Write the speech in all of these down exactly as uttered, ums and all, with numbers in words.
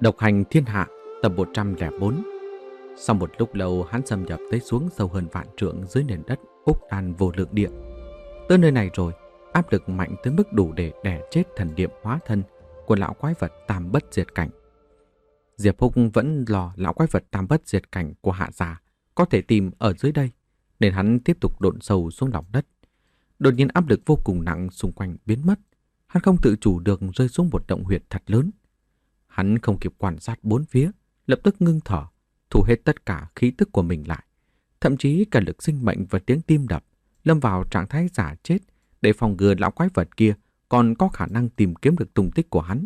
Độc hành thiên hạ, tập một trăm lẻ bốn. Sau một lúc lâu, hắn xâm nhập tới xuống sâu hơn vạn trượng dưới nền đất Úc Đan vô lượng địa. Tới nơi này rồi, áp lực mạnh tới mức đủ để đè chết thần niệm hóa thân của lão quái vật tam bất diệt cảnh. Diệp Húc vẫn lo lão quái vật tam bất diệt cảnh của Hạ Gia có thể tìm ở dưới đây, nên hắn tiếp tục độn sâu xuống lòng đất. Đột nhiên áp lực vô cùng nặng xung quanh biến mất, hắn không tự chủ được rơi xuống một động huyệt thật lớn. Hắn không kịp quan sát bốn phía, lập tức ngưng thở, thu hết tất cả khí tức của mình lại, thậm chí cả lực sinh mệnh và tiếng tim đập, lâm vào trạng thái giả chết để phòng ngừa lão quái vật kia còn có khả năng tìm kiếm được tung tích của hắn.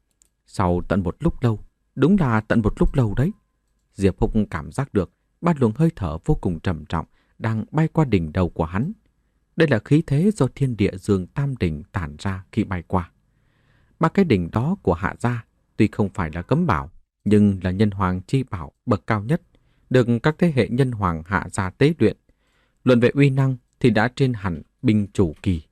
Sau tận một lúc lâu, đúng là tận một lúc lâu đấy, Diệp Húc cảm giác được ba luồng hơi thở vô cùng trầm trọng đang bay qua đỉnh đầu của hắn. Đây là khí thế do thiên địa dương tam đỉnh tản ra khi bay qua. Ba cái đỉnh đó của Hạ Gia tuy không phải là cấm bảo, nhưng là nhân hoàng chi bảo bậc cao nhất, được các thế hệ nhân hoàng Hạ Gia tế luyện. Luận về uy năng thì đã trên hẳn binh chủ kỳ.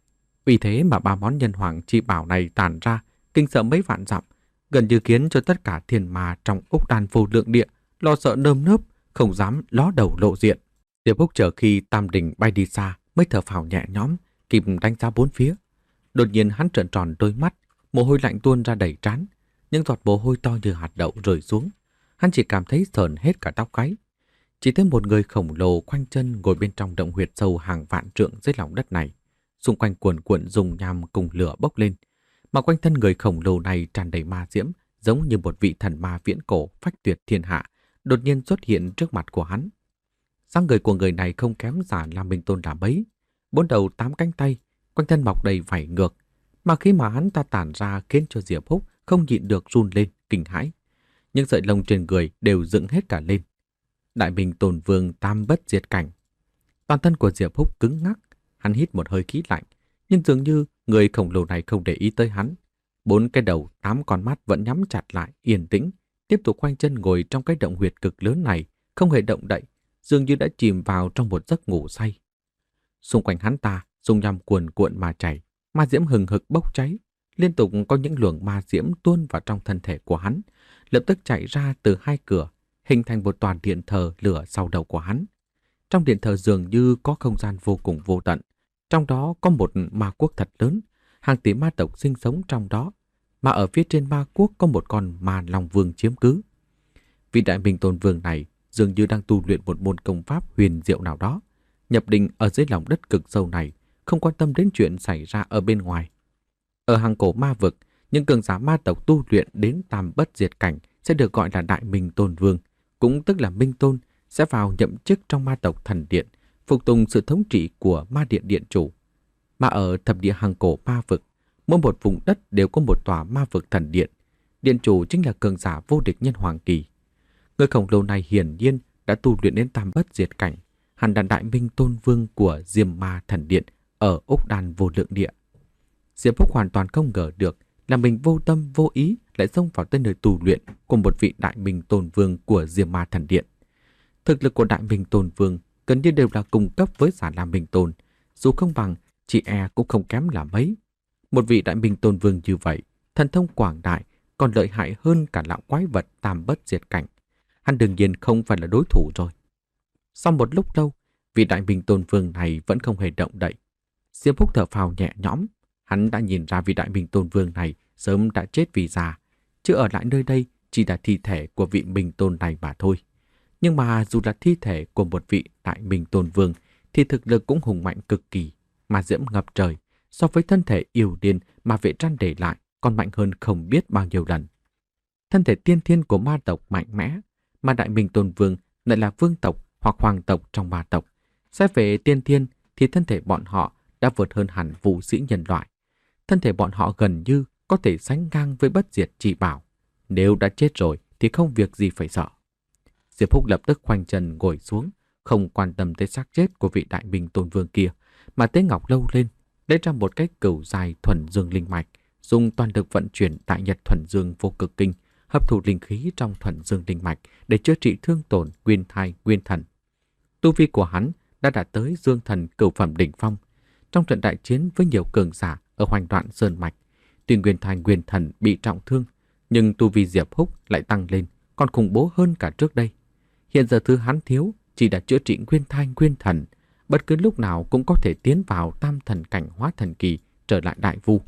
Vì thế mà ba món nhân hoàng chi bảo này tản ra, kinh sợ mấy vạn dặm, gần như khiến cho tất cả thiên ma trong Úc Đan vô lượng địa lo sợ nơm nớp, không dám ló đầu lộ diện. Diệp Húc chờ khi tam đỉnh bay đi xa mới thở phào nhẹ nhõm, kịp đánh giá bốn phía. Đột nhiên hắn trợn tròn đôi mắt, mồ hôi lạnh tuôn ra đầy trán, những giọt mồ hôi to như hạt đậu rơi xuống. Hắn chỉ cảm thấy sờn hết cả tóc gáy. Chỉ thấy một người khổng lồ khoanh chân ngồi bên trong động huyệt sâu hàng vạn trượng dưới lòng đất này. Xung quanh cuồn cuộn dùng nham cùng lửa bốc lên, mà quanh thân người khổng lồ này tràn đầy ma diễm, giống như một vị thần ma viễn cổ phách tuyệt thiên hạ, đột nhiên xuất hiện trước mặt của hắn. Dáng người của người này không kém giả Lam Minh Tôn là mấy, bốn đầu tám cánh tay, quanh thân mọc đầy vảy ngược, mà khi mà hắn ta tản ra khiến cho Diệp Húc không nhịn được run lên kinh hãi. Những sợi lông trên người đều dựng hết cả lên. Đại Minh Tôn Vương tam bất diệt cảnh. Toàn thân của Diệp Húc cứng ngắc, hắn hít một hơi khí lạnh, nhưng dường như người khổng lồ này không để ý tới hắn. Bốn cái đầu, tám con mắt vẫn nhắm chặt lại, yên tĩnh, tiếp tục khoanh chân ngồi trong cái động huyệt cực lớn này, không hề động đậy, dường như đã chìm vào trong một giấc ngủ say. Xung quanh hắn ta, dung nham cuồn cuộn mà chảy, ma diễm hừng hực bốc cháy, liên tục có những luồng ma diễm tuôn vào trong thân thể của hắn, lập tức chạy ra từ hai cửa, hình thành một toàn điện thờ lửa sau đầu của hắn. Trong điện thờ dường như có không gian vô cùng vô tận, trong đó có một ma quốc thật lớn, hàng tỷ ma tộc sinh sống trong đó, mà ở phía trên ma quốc có một con ma long vương chiếm cứ. Vị Đại Minh Tôn Vương này dường như đang tu luyện một môn công pháp huyền diệu nào đó, nhập định ở dưới lòng đất cực sâu này, không quan tâm đến chuyện xảy ra ở bên ngoài. Ở hàng cổ ma vực, những cường giả ma tộc tu luyện đến tam bất diệt cảnh sẽ được gọi là Đại Minh Tôn Vương, cũng tức là Minh Tôn, sẽ vào nhậm chức trong ma tộc thần điện, phục tùng sự thống trị của ma điện điện chủ. Mà ở thập địa hàng cổ ma vực, mỗi một vùng đất đều có một tòa ma vực thần điện. Điện chủ chính là cường giả vô địch nhân hoàng kỳ. Người khổng lồ này hiển nhiên đã tu luyện đến tam bất diệt cảnh, hẳn là Đại Minh Tôn Vương của Diêm Ma thần điện ở Úc Đan vô lượng địa. Diệp Húc hoàn toàn không ngờ được là mình vô tâm vô ý lại xông vào tới nơi tu luyện của một vị Đại Minh Tôn Vương của Diêm Ma thần điện. Thực lực của Đại Minh Tôn Vương gần như đều là cùng cấp với giả Lam Minh Tôn, dù không bằng, chị e cũng không kém là mấy. Một vị Đại Minh Tôn Vương như vậy, thần thông quảng đại, còn lợi hại hơn cả lão quái vật tam bất diệt cảnh. Hắn đương nhiên không phải là đối thủ rồi. Sau một lúc lâu, vị Đại Minh Tôn Vương này vẫn không hề động đậy. Diệp Húc thở phào nhẹ nhõm, hắn đã nhìn ra vị Đại Minh Tôn Vương này sớm đã chết vì già, chứ ở lại nơi đây chỉ là thi thể của vị Minh Tôn này mà thôi. Nhưng mà dù là thi thể của một vị Đại Minh Tôn Vương thì thực lực cũng hùng mạnh cực kỳ, mà diễm ngập trời, so với thân thể yêu điên mà vệ trăn để lại còn mạnh hơn không biết bao nhiêu lần. Thân thể tiên thiên của ma tộc mạnh mẽ, mà Đại Minh Tôn Vương lại là vương tộc hoặc hoàng tộc trong ma tộc. Xét về tiên thiên thì thân thể bọn họ đã vượt hơn hẳn vũ sĩ nhân loại. Thân thể bọn họ gần như có thể sánh ngang với bất diệt chỉ bảo. Nếu đã chết rồi thì không việc gì phải sợ. Diệp Húc lập tức khoanh chân ngồi xuống, không quan tâm tới xác chết của vị Đại Minh Tôn Vương kia, mà tế ngọc lâu lên, lấy ra một cái cửu dài thuần dương linh mạch, dùng toàn lực vận chuyển Đại Nhật thuần dương vô cực kinh, hấp thụ linh khí trong thuần dương linh mạch để chữa trị thương tổn nguyên thai nguyên thần. Tu vi của hắn đã đạt tới dương thần cửu phẩm đỉnh phong. Trong trận đại chiến với nhiều cường giả ở Hoành Đoạn Sơn mạch, tuy nguyên thai nguyên thần bị trọng thương, Nhưng tu vi Diệp Húc lại tăng lên, còn khủng bố hơn cả trước đây. Hiện giờ thứ hắn thiếu chỉ là chữa trị nguyên thai nguyên thần, bất cứ lúc nào cũng có thể tiến vào tam thần cảnh hóa thần kỳ trở lại đại vu.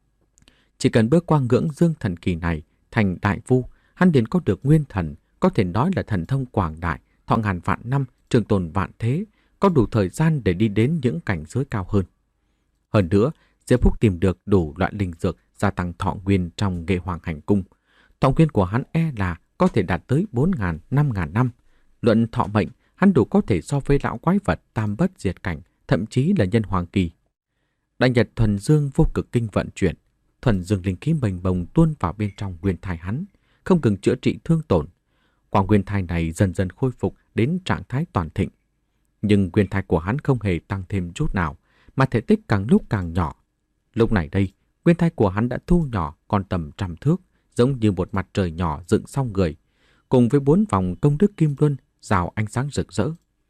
Chỉ cần bước qua ngưỡng dương thần kỳ này thành đại vu, hắn liền có được nguyên thần, có thể nói là thần thông quảng đại, thọ ngàn vạn năm, trường tồn vạn thế, có đủ thời gian để đi đến những cảnh giới cao hơn. Hơn nữa, Diệp Húc tìm được đủ loại linh dược gia tăng thọ nguyên trong Nghệ Hoàng Hành Cung. Thọ nguyên của hắn e là có thể đạt tới bốn ngàn, năm ngàn năm. Luận thọ mệnh, hắn đủ có thể so với lão quái vật tam bất diệt cảnh, thậm chí là nhân hoàng kỳ. Đại nhật thuần dương vô cực kinh vận chuyển, thuần dương linh khí mênh mông tuôn vào bên trong nguyên thai hắn, không ngừng chữa trị thương tổn. Quả nguyên thai này dần dần khôi phục đến trạng thái toàn thịnh. Nhưng nguyên thai của hắn không hề tăng thêm chút nào, mà thể tích càng lúc càng nhỏ. Lúc này đây, nguyên thai của hắn đã thu nhỏ còn tầm trăm thước, giống như một mặt trời nhỏ dựng xong người, cùng với bốn vòng công đức kim luân rào ánh sáng rực rỡ.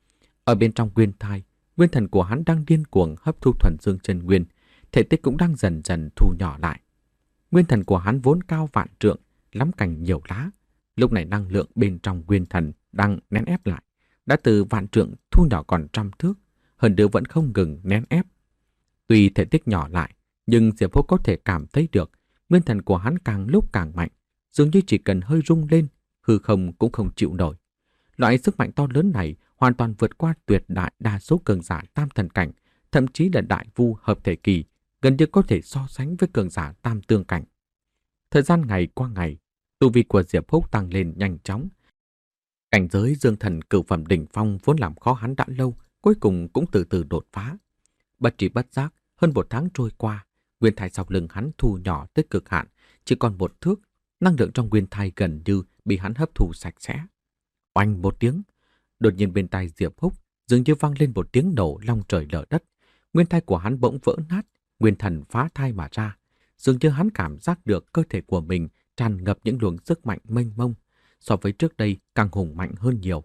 Ở bên trong nguyên thai, nguyên thần của hắn đang điên cuồng hấp thu thuần dương chân nguyên, thể tích cũng đang dần dần thu nhỏ lại. Nguyên thần của hắn vốn cao vạn trượng, lắm cành nhiều lá. Lúc này năng lượng bên trong nguyên thần đang nén ép lại, đã từ vạn trượng thu nhỏ còn trăm thước, hơn nữa vẫn không ngừng nén ép. Tuy thể tích nhỏ lại, nhưng Diệp Húc có thể cảm thấy được nguyên thần của hắn càng lúc càng mạnh, dường như chỉ cần hơi rung lên, hư không cũng không chịu nổi. Loại sức mạnh to lớn này hoàn toàn vượt qua tuyệt đại đa số cường giả tam thần cảnh, thậm chí là đại vu hợp thể kỳ, gần như có thể so sánh với cường giả tam tương cảnh. Thời gian ngày qua ngày, tu vi của Diệp Húc tăng lên nhanh chóng. Cảnh giới dương thần cửu phẩm đỉnh phong vốn làm khó hắn đã lâu, cuối cùng cũng từ từ đột phá. Bất tri bất giác, hơn một tháng trôi qua, nguyên thai sau lưng hắn thu nhỏ tới cực hạn, chỉ còn một thước, năng lượng trong nguyên thai gần như bị hắn hấp thu sạch sẽ. Oanh một tiếng, đột nhiên bên tai Diệp Húc dường như vang lên một tiếng nổ long trời lở đất. Nguyên thai của hắn bỗng vỡ nát, nguyên thần phá thai mà ra. Dường như hắn cảm giác được cơ thể của mình tràn ngập những luồng sức mạnh mênh mông, so với trước đây càng hùng mạnh hơn nhiều.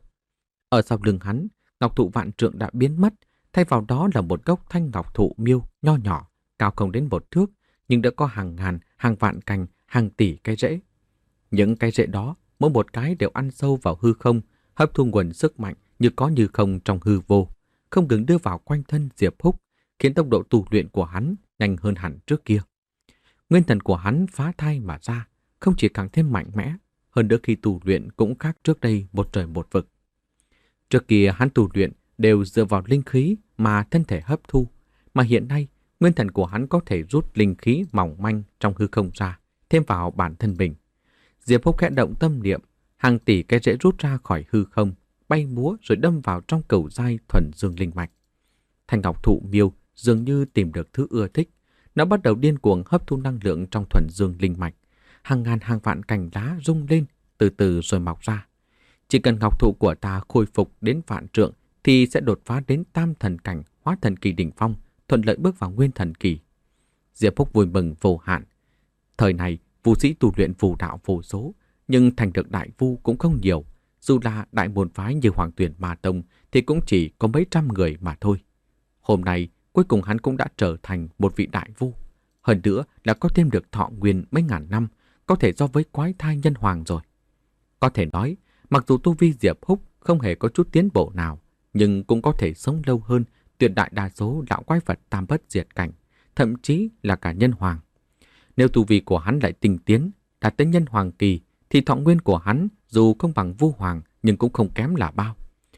Ở sau lưng hắn, ngọc thụ vạn trượng đã biến mất, thay vào đó là một gốc thanh ngọc thụ miêu nho nhỏ, cao không đến một thước, nhưng đã có hàng ngàn, hàng vạn cành, hàng tỷ cái rễ. Những cái rễ đó, mỗi một cái đều ăn sâu vào hư không, hấp thu nguồn sức mạnh như có như không trong hư vô, không ngừng đưa vào quanh thân Diệp Húc, khiến tốc độ tu luyện của hắn nhanh hơn hẳn trước kia. Nguyên thần của hắn phá thai mà ra, không chỉ càng thêm mạnh mẽ, hơn nữa khi tu luyện cũng khác trước đây một trời một vực. Trước kia hắn tu luyện đều dựa vào linh khí mà thân thể hấp thu, mà hiện nay nguyên thần của hắn có thể rút linh khí mỏng manh trong hư không ra, thêm vào bản thân mình. Diệp Húc khẽ động tâm niệm, hàng tỷ cái rễ rút ra khỏi hư không, bay múa rồi đâm vào trong cửu giai thuần dương linh mạch. Thanh ngọc thụ miêu dường như tìm được thứ ưa thích, nó bắt đầu điên cuồng hấp thu năng lượng trong thuần dương linh mạch. Hàng ngàn hàng vạn cành lá rung lên, từ từ rồi mọc ra. Chỉ cần ngọc thụ của ta khôi phục đến vạn trượng thì sẽ đột phá đến tam thần cảnh, hóa thần kỳ đỉnh phong, thuận lợi bước vào nguyên thần kỳ. Diệp Húc vui mừng vô hạn. Thời này, vu sĩ tu luyện phù đạo vô số, nhưng thành được đại vu cũng không nhiều. Dù là đại môn phái như Hoàng Tuyển Ma Tông thì cũng chỉ có mấy trăm người mà thôi. Hôm nay, cuối cùng hắn cũng đã trở thành một vị đại vu. Hơn nữa là có thêm được thọ nguyên mấy ngàn năm, có thể so với quái thai nhân hoàng rồi. Có thể nói, mặc dù tu vi Diệp Húc không hề có chút tiến bộ nào, nhưng cũng có thể sống lâu hơn tuyệt đại đa số lão quái vật tam bất diệt cảnh, thậm chí là cả nhân hoàng. Nếu tu vi của hắn lại tinh tiến, đạt tới nhân hoàng kỳ, thì thọ nguyên của hắn dù không bằng vu hoàng nhưng cũng không kém là bao.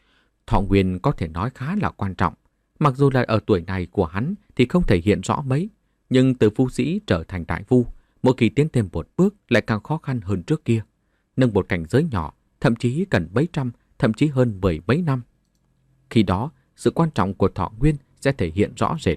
Thọ nguyên có thể nói khá là quan trọng. Mặc dù là ở tuổi này của hắn thì không thể hiện rõ mấy, nhưng từ vu sĩ trở thành đại vu, mỗi khi tiến thêm một bước lại càng khó khăn hơn trước kia. Nâng một cảnh giới nhỏ, thậm chí cần mấy trăm, thậm chí hơn mười mấy năm. Khi đó, sự quan trọng của thọ nguyên sẽ thể hiện rõ rệt.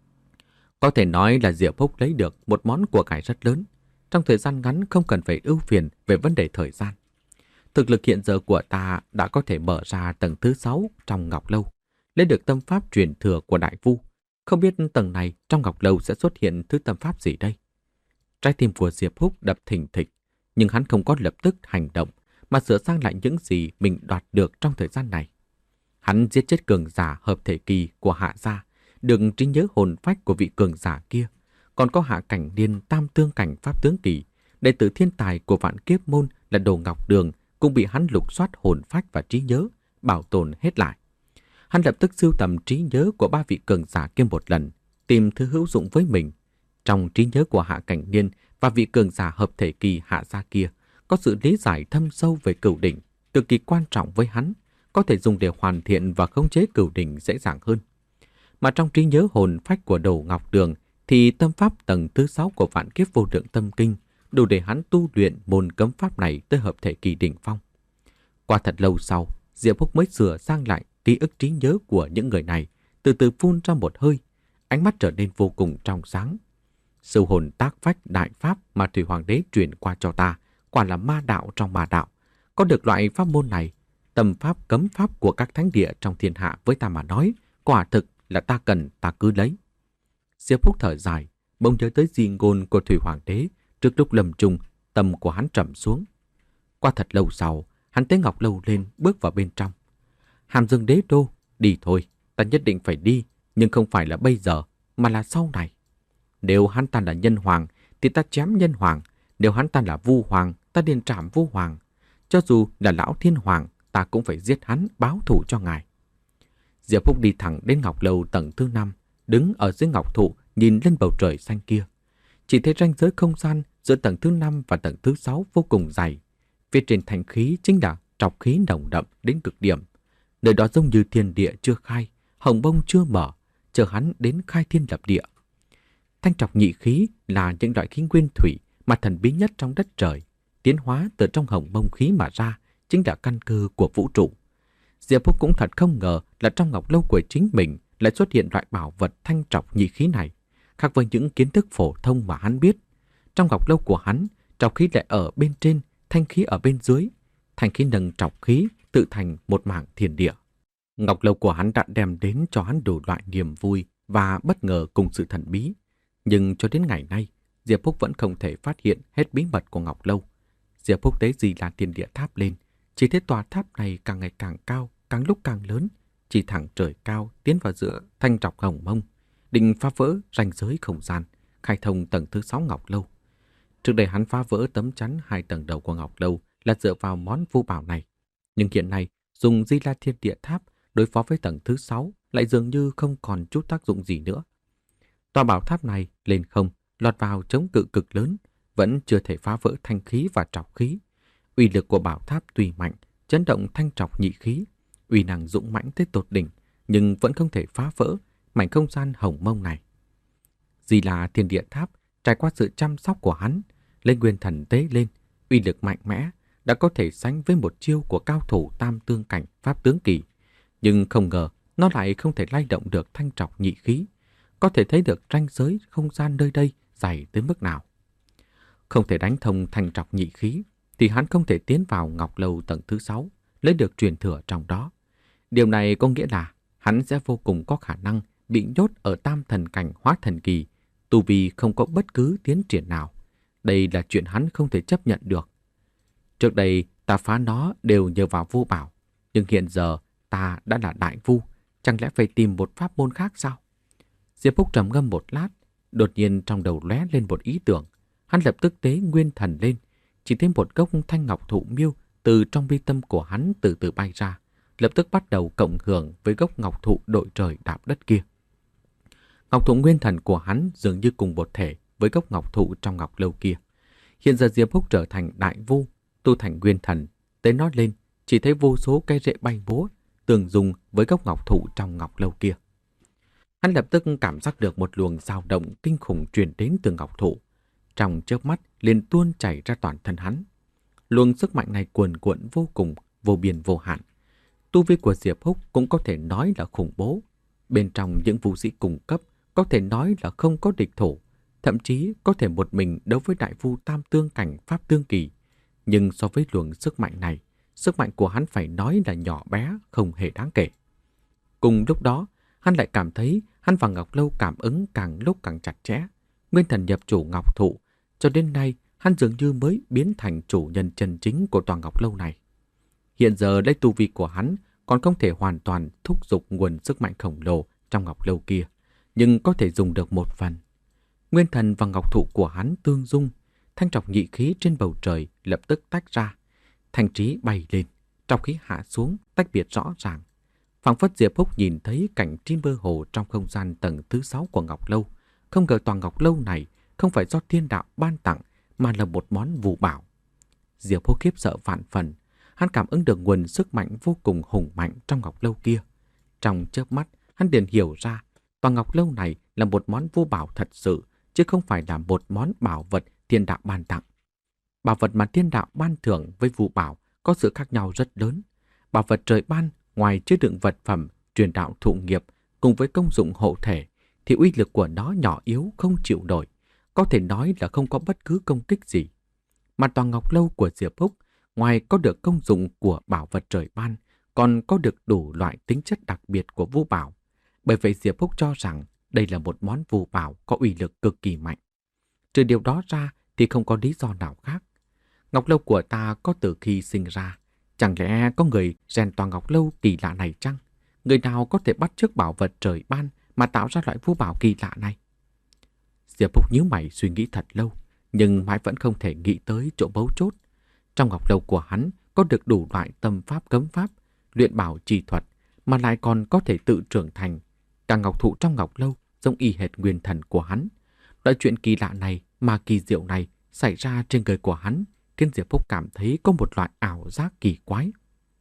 Có thể nói là Diệp Húc lấy được một món của cải rất lớn. Trong thời gian ngắn không cần phải ưu phiền về vấn đề thời gian. Thực lực hiện giờ của ta đã có thể mở ra tầng thứ sáu trong Ngọc Lâu, lấy được tâm pháp truyền thừa của đại vu. Không biết tầng này trong Ngọc Lâu sẽ xuất hiện thứ tâm pháp gì đây? Trái tim của Diệp Húc đập thình thịch, nhưng hắn không có lập tức hành động, mà sửa sang lại những gì mình đoạt được trong thời gian này. Hắn giết chết cường giả hợp thể kỳ của Hạ gia, được trí nhớ hồn phách của vị cường giả kia, còn có hạ cảnh niên tam tương cảnh pháp tướng kỳ, Đệ tử thiên tài của Vạn Kiếp Môn là Đồ Ngọc Đường cũng bị hắn lục soát hồn phách và trí nhớ, bảo tồn hết lại. Hắn lập tức sưu tầm trí nhớ của ba vị cường giả kia một lần, tìm thứ hữu dụng với mình. Trong trí nhớ của Hạ Cảnh Niên và vị cường giả hợp thể kỳ Hạ gia kia có sự lý giải thâm sâu về cửu đỉnh, cực kỳ quan trọng với hắn, có thể dùng để hoàn thiện và khống chế cửu đỉnh dễ dàng hơn. Mà trong trí nhớ hồn phách của Đồ Ngọc Đường thì tâm pháp tầng thứ sáu của Vạn Kiếp Vô Lượng Tâm Kinh đủ để hắn tu luyện môn cấm pháp này tới hợp thể kỳ đỉnh phong. Qua thật lâu sau, Diệp Húc mới sửa sang lại ký ức trí nhớ của những người này, từ từ phun ra một hơi, ánh mắt trở nên vô cùng trong sáng. Sư hồn tác phách đại pháp mà Thủy Hoàng đế truyền qua cho ta, quả là ma đạo trong ma đạo. Có được loại pháp môn này, tâm pháp cấm pháp của các thánh địa trong thiên hạ với ta mà nói, quả thực là ta cần ta cứ lấy. Diệp Húc thở dài, bỗng nhớ tới di ngôn của Thủy Hoàng đế, trước lúc lâm chung, tâm của hắn trầm xuống. Qua thật lâu sau, hắn tế ngọc lâu lên bước vào bên trong. Hàm Dương đế đô, đi thôi, ta nhất định phải đi, nhưng không phải là bây giờ, mà là sau này. Nếu hắn ta là nhân hoàng, thì ta chém nhân hoàng. Nếu hắn ta là vu hoàng, ta liền trảm vu hoàng. Cho dù là lão thiên hoàng, ta cũng phải giết hắn báo thù cho ngài. Diệp Húc đi thẳng đến ngọc lâu tầng thứ năm, đứng ở dưới ngọc thụ nhìn lên bầu trời xanh kia. Chỉ thấy ranh giới không gian giữa tầng thứ năm và tầng thứ sáu vô cùng dày. Phía trên thành khí chính là trọc khí nồng đậm đến cực điểm. Nơi đó giống như thiên địa chưa khai, hồng bông chưa mở, chờ hắn đến khai thiên lập địa. Thanh trọc nhị khí là những loại khí nguyên thủy mà thần bí nhất trong đất trời, tiến hóa từ trong hồng bông khí mà ra, chính là căn cơ của vũ trụ. Diệp Húc cũng thật không ngờ là trong ngọc lâu của chính mình lại xuất hiện loại bảo vật thanh trọc nhị khí này, khác với những kiến thức phổ thông mà hắn biết. Trong ngọc lâu của hắn, trọc khí lại ở bên trên, thanh khí ở bên dưới. Thanh khí nâng trọc khí tự thành một mảng thiên địa. Ngọc lâu của hắn đã đem đến cho hắn đủ loại niềm vui và bất ngờ cùng sự thần bí. Nhưng cho đến ngày nay, Diệp Húc vẫn không thể phát hiện hết bí mật của ngọc lâu. Diệp Húc tế Di La Thiên Địa Tháp lên, chỉ thấy tòa tháp này càng ngày càng cao, càng lúc càng lớn, chỉ thẳng trời cao tiến vào giữa thanh trọc hồng mông, định phá vỡ ranh giới không gian, khai thông tầng thứ sáu ngọc lâu. Trước đây hắn phá vỡ tấm chắn hai tầng đầu của ngọc lâu là dựa vào món vu bảo này, nhưng hiện nay dùng Di La Thiên Địa Tháp đối phó với tầng thứ sáu lại dường như không còn chút tác dụng gì nữa. Tòa bảo tháp này lên không, lọt vào chống cự cực lớn, vẫn chưa thể phá vỡ thanh khí và trọc khí. Uy lực của bảo tháp tùy mạnh, chấn động thanh trọc nhị khí, uy năng dũng mãnh tới tột đỉnh, nhưng vẫn không thể phá vỡ mảnh không gian hồng mông này. Di La Thiên Địa Tháp trải qua sự chăm sóc của hắn, lấy nguyên thần tế lên, uy lực mạnh mẽ, đã có thể sánh với một chiêu của cao thủ tam tương cảnh pháp tướng kỳ, nhưng không ngờ nó lại không thể lay động được thanh trọc nhị khí. Có thể thấy được ranh giới không gian nơi đây dày tới mức nào. Không thể đánh thông thanh trọc nhị khí thì hắn không thể tiến vào ngọc lâu tầng thứ sáu, lấy được truyền thừa trong đó. Điều này có nghĩa là hắn sẽ vô cùng có khả năng bị nhốt ở tam thần cảnh hóa thần kỳ, tu vi không có bất cứ tiến triển nào. Đây là chuyện hắn không thể chấp nhận được. Trước đây ta phá nó đều nhờ vào vu bảo, nhưng hiện giờ ta đã là đại vu, chẳng lẽ phải tìm một pháp môn khác sao? Diệp Húc trầm ngâm một lát, đột nhiên trong đầu lóe lên một ý tưởng. Hắn lập tức tế nguyên thần lên, chỉ thấy một gốc thanh ngọc thụ miêu từ trong bi tâm của hắn từ từ bay ra, lập tức bắt đầu cộng hưởng với gốc ngọc thụ đội trời đạp đất kia. Ngọc thụ nguyên thần của hắn dường như cùng một thể với gốc ngọc thụ trong ngọc lâu kia. Hiện giờ Diệp Húc trở thành đại vu, tu thành nguyên thần, tế nó lên, chỉ thấy vô số cây rễ bay múa, tương dung với gốc ngọc thụ trong ngọc lâu kia. Hắn lập tức cảm giác được một luồng dao động kinh khủng truyền đến từ ngọc thụ. Trong chớp mắt liền tuôn chảy ra toàn thân hắn. Luồng sức mạnh này cuồn cuộn vô cùng, vô biên vô hạn. Tu vi của Diệp Húc cũng có thể nói là khủng bố. Bên trong những vũ sĩ cùng cấp có thể nói là không có địch thủ, thậm chí có thể một mình đấu với đại vu tam tương cảnh pháp tương kỳ. Nhưng so với luồng sức mạnh này, sức mạnh của hắn phải nói là nhỏ bé, không hề đáng kể. Cùng lúc đó, hắn lại cảm thấy hắn và Ngọc Lâu cảm ứng càng lúc càng chặt chẽ. Nguyên thần nhập chủ Ngọc Thụ, cho đến nay hắn dường như mới biến thành chủ nhân chân chính của tòa Ngọc Lâu này. Hiện giờ lấy tu vi của hắn còn không thể hoàn toàn thúc giục nguồn sức mạnh khổng lồ trong Ngọc Lâu kia, nhưng có thể dùng được một phần. Nguyên thần và Ngọc Thụ của hắn tương dung, thanh trọc nhị khí trên bầu trời lập tức tách ra. Thanh trí bay lên, trọc khí hạ xuống, tách biệt rõ ràng. Phảng phất Diệp Húc nhìn thấy cảnh trí mơ hồ trong không gian tầng thứ sáu của Ngọc Lâu. Không ngờ tòa Ngọc Lâu này không phải do thiên đạo ban tặng mà là một món vũ bảo. Diệp Húc khiếp sợ vạn phần. Hắn cảm ứng được nguồn sức mạnh vô cùng hùng mạnh trong Ngọc Lâu kia. Trong chớp mắt, hắn liền hiểu ra tòa Ngọc Lâu này là một món vô bảo thật sự, chứ không phải là một món bảo vật thiên đạo ban tặng. Bảo vật mà thiên đạo ban thưởng với vũ bảo có sự khác nhau rất lớn. Bảo vật trời ban ngoài chứa đựng vật phẩm, truyền đạo thụ nghiệp cùng với công dụng hộ thể, thì uy lực của nó nhỏ yếu không chịu nổi, có thể nói là không có bất cứ công kích gì. Mà tòa Ngọc Lâu của Diệp Húc, ngoài có được công dụng của bảo vật trời ban, còn có được đủ loại tính chất đặc biệt của vũ bảo. Bởi vậy Diệp Húc cho rằng đây là một món vũ bảo có uy lực cực kỳ mạnh. Trừ điều đó ra thì không có lý do nào khác. Ngọc Lâu của ta có từ khi sinh ra, chẳng lẽ có người rèn tòa Ngọc Lâu kỳ lạ này chăng? Người nào có thể bắt chước bảo vật trời ban mà tạo ra loại vũ bảo kỳ lạ này? Diệp Húc nhíu mày suy nghĩ thật lâu, nhưng mãi vẫn không thể nghĩ tới chỗ mấu chốt. Trong Ngọc Lâu của hắn có được đủ loại tâm pháp cấm pháp, luyện bảo chi thuật, mà lại còn có thể tự trưởng thành. Cả ngọc thụ trong Ngọc Lâu giống y hệt nguyên thần của hắn. Loại chuyện kỳ lạ này mà kỳ diệu này xảy ra trên người của hắn khiến Diệp Húc cảm thấy có một loại ảo giác kỳ quái.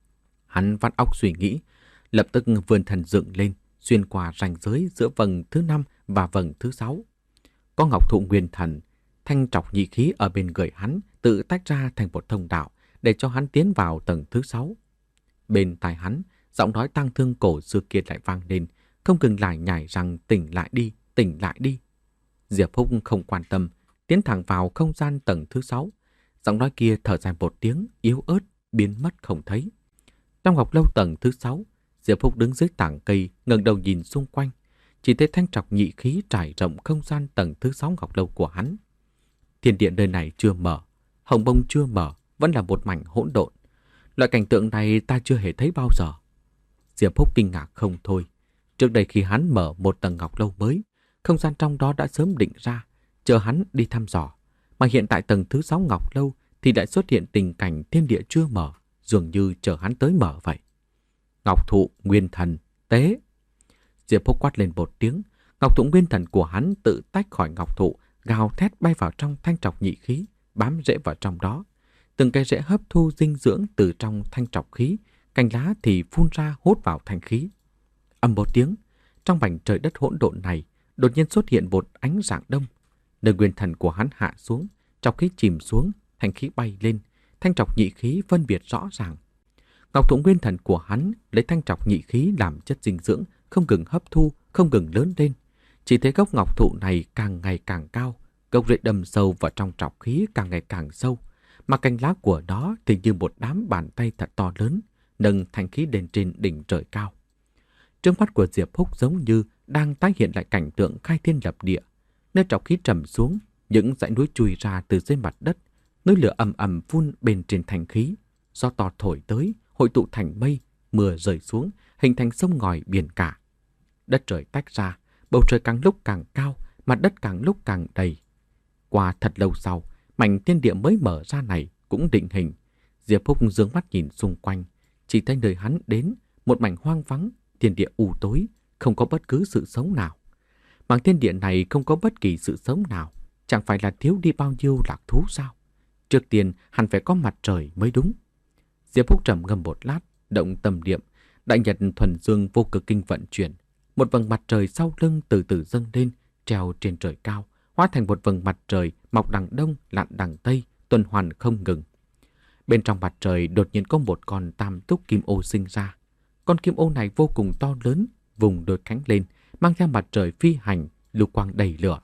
Hắn vắt óc suy nghĩ, lập tức vươn thần dựng lên, xuyên qua ranh giới giữa vầng thứ năm và vầng thứ sáu. Có ngọc thụ nguyên thần, thanh trọc nhị khí ở bên người hắn tự tách ra thành một thông đạo để cho hắn tiến vào tầng thứ sáu. Bên tai hắn, giọng nói tang thương cổ xưa kia lại vang lên, không ngừng lại nhảy rằng tỉnh lại đi, tỉnh lại đi. Diệp Húc không quan tâm, tiến thẳng vào không gian tầng thứ sáu. Giọng nói kia thở dài một tiếng, yếu ớt, biến mất không thấy. Trong Ngọc Lâu tầng thứ sáu, Diệp Húc đứng dưới tảng cây, ngẩng đầu nhìn xung quanh. Chỉ thấy thanh trọc nhị khí trải rộng không gian tầng thứ sáu Ngọc Lâu của hắn. Thiên điện nơi này chưa mở, hồng bông chưa mở, vẫn là một mảnh hỗn độn. Loại cảnh tượng này ta chưa hề thấy bao giờ. Diệp Húc kinh ngạc không thôi. Trước đây khi hắn mở một tầng Ngọc Lâu mới, không gian trong đó đã sớm định ra, chờ hắn đi thăm dò. Mà hiện tại tầng thứ sáu Ngọc Lâu thì lại xuất hiện tình cảnh thiên địa chưa mở, dường như chờ hắn tới mở vậy. Ngọc thụ nguyên thần, tế. Diệp Húc quát lên một tiếng, ngọc thụ nguyên thần của hắn tự tách khỏi ngọc thụ, gào thét bay vào trong thanh trọc nhị khí, bám rễ vào trong đó. Từng cây rễ hấp thu dinh dưỡng từ trong thanh trọc khí, cành lá thì phun ra hút vào thanh khí. Ầm một tiếng, trong mảnh trời đất hỗn độn này đột nhiên xuất hiện một ánh rạng đông. Nơi nguyên thần của hắn hạ xuống, trọc khí chìm xuống, thanh khí bay lên, thanh trọc nhị khí phân biệt rõ ràng. Ngọc thụ nguyên thần của hắn lấy thanh trọc nhị khí làm chất dinh dưỡng, không ngừng hấp thu, không ngừng lớn lên. Chỉ thấy gốc ngọc thụ này càng ngày càng cao, gốc rễ đâm sâu vào trong trọc khí càng ngày càng sâu, mà cành lá của nó thì như một đám bàn tay thật to lớn, nâng thanh khí lên trên đỉnh trời cao. Trước mắt của Diệp Húc giống như đang tái hiện lại cảnh tượng khai thiên lập địa. Nơi trọc khí trầm xuống, những dãy núi chui ra từ dưới mặt đất, núi lửa ầm ầm phun bên trên thanh khí. Gió to thổi tới, hội tụ thành mây, mưa rơi xuống, hình thành sông ngòi biển cả. Đất trời tách ra, bầu trời càng lúc càng cao, mặt đất càng lúc càng đầy. Qua thật lâu sau, mảnh thiên địa mới mở ra này cũng định hình. Diệp Húc dương mắt nhìn xung quanh, chỉ thấy nơi hắn đến một mảnh hoang vắng, thiên địa u tối, không có bất cứ sự sống nào. Mảnh thiên địa này không có bất kỳ sự sống nào, chẳng phải là thiếu đi bao nhiêu lạc thú sao? Trước tiên hẳn phải có mặt trời mới đúng. Diệp Húc trầm ngâm một lát, động tâm niệm, đại nhật thuần dương vô cực kinh vận chuyển. Một vầng mặt trời sau lưng từ từ dâng lên, treo trên trời cao, hóa thành một vầng mặt trời mọc đằng đông, lặn đằng tây, tuần hoàn không ngừng. Bên trong mặt trời đột nhiên có một con tam túc kim ô sinh ra. Con kim ô này vô cùng to lớn, vùng đôi cánh lên, mang theo mặt trời phi hành, lục quang đầy lửa.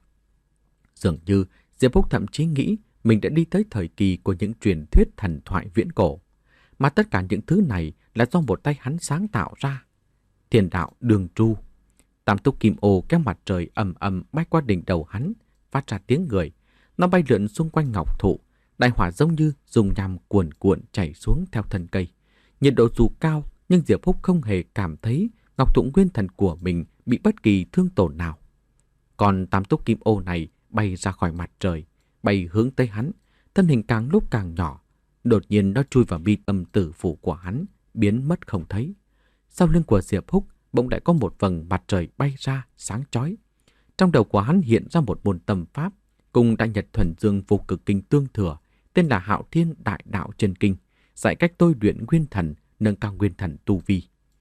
Dường như Diệp Húc thậm chí nghĩ mình đã đi tới thời kỳ của những truyền thuyết thần thoại viễn cổ. Mà tất cả những thứ này là do một tay hắn sáng tạo ra. Thiên đạo đường tru. Tam túc kim ô kéo mặt trời ầm ầm bay qua đỉnh đầu hắn, phát ra tiếng người. Nó bay lượn xung quanh ngọc thụ, đại hỏa giống như dùng nhằm cuồn cuộn chảy xuống theo thân cây. Nhiệt độ dù cao, nhưng Diệp Húc không hề cảm thấy ngọc thụ nguyên thần của mình bị bất kỳ thương tổn nào. Còn tam túc kim ô này bay ra khỏi mặt trời, bay hướng tới hắn, thân hình càng lúc càng nhỏ. Đột nhiên nó chui vào mi tâm tử phủ của hắn, biến mất không thấy. Sau lưng của Diệp Húc bỗng lại có một vầng mặt trời bay ra, sáng chói. Trong đầu của hắn hiện ra một môn tâm pháp, cùng Đại Nhật Thuần Dương Vô Cực Kinh tương thừa, tên là Hạo Thiên Đại Đạo Chân Kinh, dạy cách tôi luyện nguyên thần, nâng cao nguyên thần tu vi.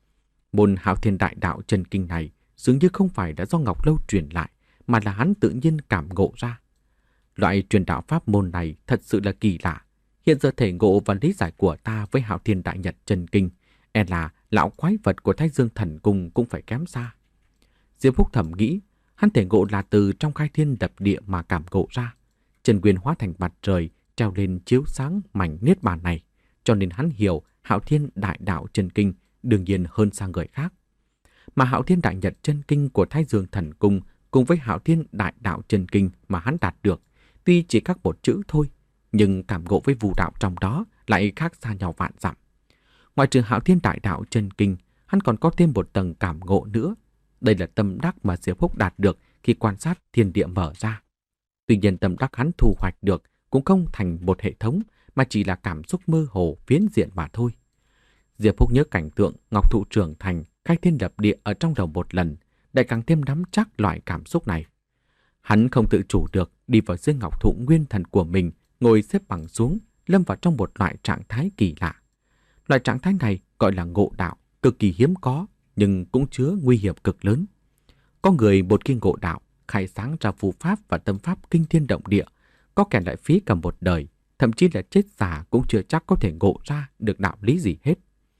Môn Hạo Thiên Đại Đạo Chân Kinh này dường như không phải đã do Ngọc Lâu truyền lại, mà là hắn tự nhiên cảm ngộ ra. Loại truyền đạo pháp môn này thật sự là kỳ lạ. Hiện giờ thể ngộ và lý giải của ta với Hạo Thiên Đại Nhật Chân Kinh, e là lão quái vật của Thái Dương Thần Cung cũng phải kém xa. Diệp Húc thầm nghĩ, hắn thể ngộ là từ trong khai thiên lập địa mà cảm ngộ ra. Chân nguyên hóa thành mặt trời treo lên chiếu sáng mảnh niết bàn này, cho nên hắn hiểu Hạo Thiên Đại Đạo Chân Kinh đương nhiên hơn sang người khác. Mà Hạo Thiên Đại Nhật Chân Kinh của Thái Dương Thần Cung cùng với Hạo Thiên Đại Đạo Chân Kinh mà hắn đạt được, tuy chỉ khác một chữ thôi, nhưng cảm ngộ với vũ đạo trong đó lại khác xa nhau vạn dặm. Ngoài trừ Hạo Thiên Đại Đạo Chân Kinh, hắn còn có thêm một tầng cảm ngộ nữa. Đây là tâm đắc mà Diệp Húc đạt được khi quan sát thiên địa mở ra. Tuy nhiên tâm đắc hắn thu hoạch được cũng không thành một hệ thống, mà chỉ là cảm xúc mơ hồ phiến diện mà thôi. Diệp Húc nhớ cảnh tượng Ngọc Thụ trưởng thành, khai thiên lập địa ở trong đầu một lần, lại càng thêm nắm chắc loại cảm xúc này. Hắn không tự chủ được đi vào dưới Ngọc Thụ nguyên thần của mình, ngồi xếp bằng xuống, lâm vào trong một loại trạng thái kỳ lạ. Loại trạng thái này gọi là ngộ đạo, cực kỳ hiếm có, nhưng cũng chứa nguy hiểm cực lớn. Có người một khi ngộ đạo, khai sáng ra phù pháp và tâm pháp kinh thiên động địa, có kẻ lại phí cả một đời, thậm chí là chết già cũng chưa chắc có thể ngộ ra được đạo lý gì hết.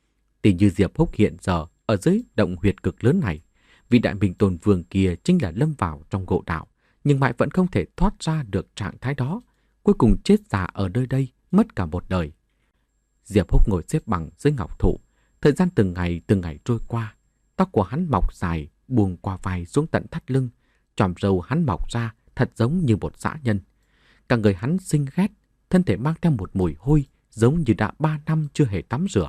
Tỷ như Diệp Húc hiện giờ ở dưới động huyệt cực lớn này, vị Đại Minh Tôn Vương kia chính là lâm vào trong ngộ đạo, nhưng mãi vẫn không thể thoát ra được trạng thái đó, cuối cùng chết già ở nơi đây, mất cả một đời. Diệp Húc ngồi xếp bằng dưới Ngọc Thụ, thời gian từng ngày từng ngày trôi qua, tóc của hắn mọc dài, buông qua vai xuống tận thắt lưng, chòm râu hắn mọc ra thật giống như một dã nhân. Cả người hắn xinh ghét, thân thể mang theo một mùi hôi giống như đã ba năm chưa hề tắm rửa.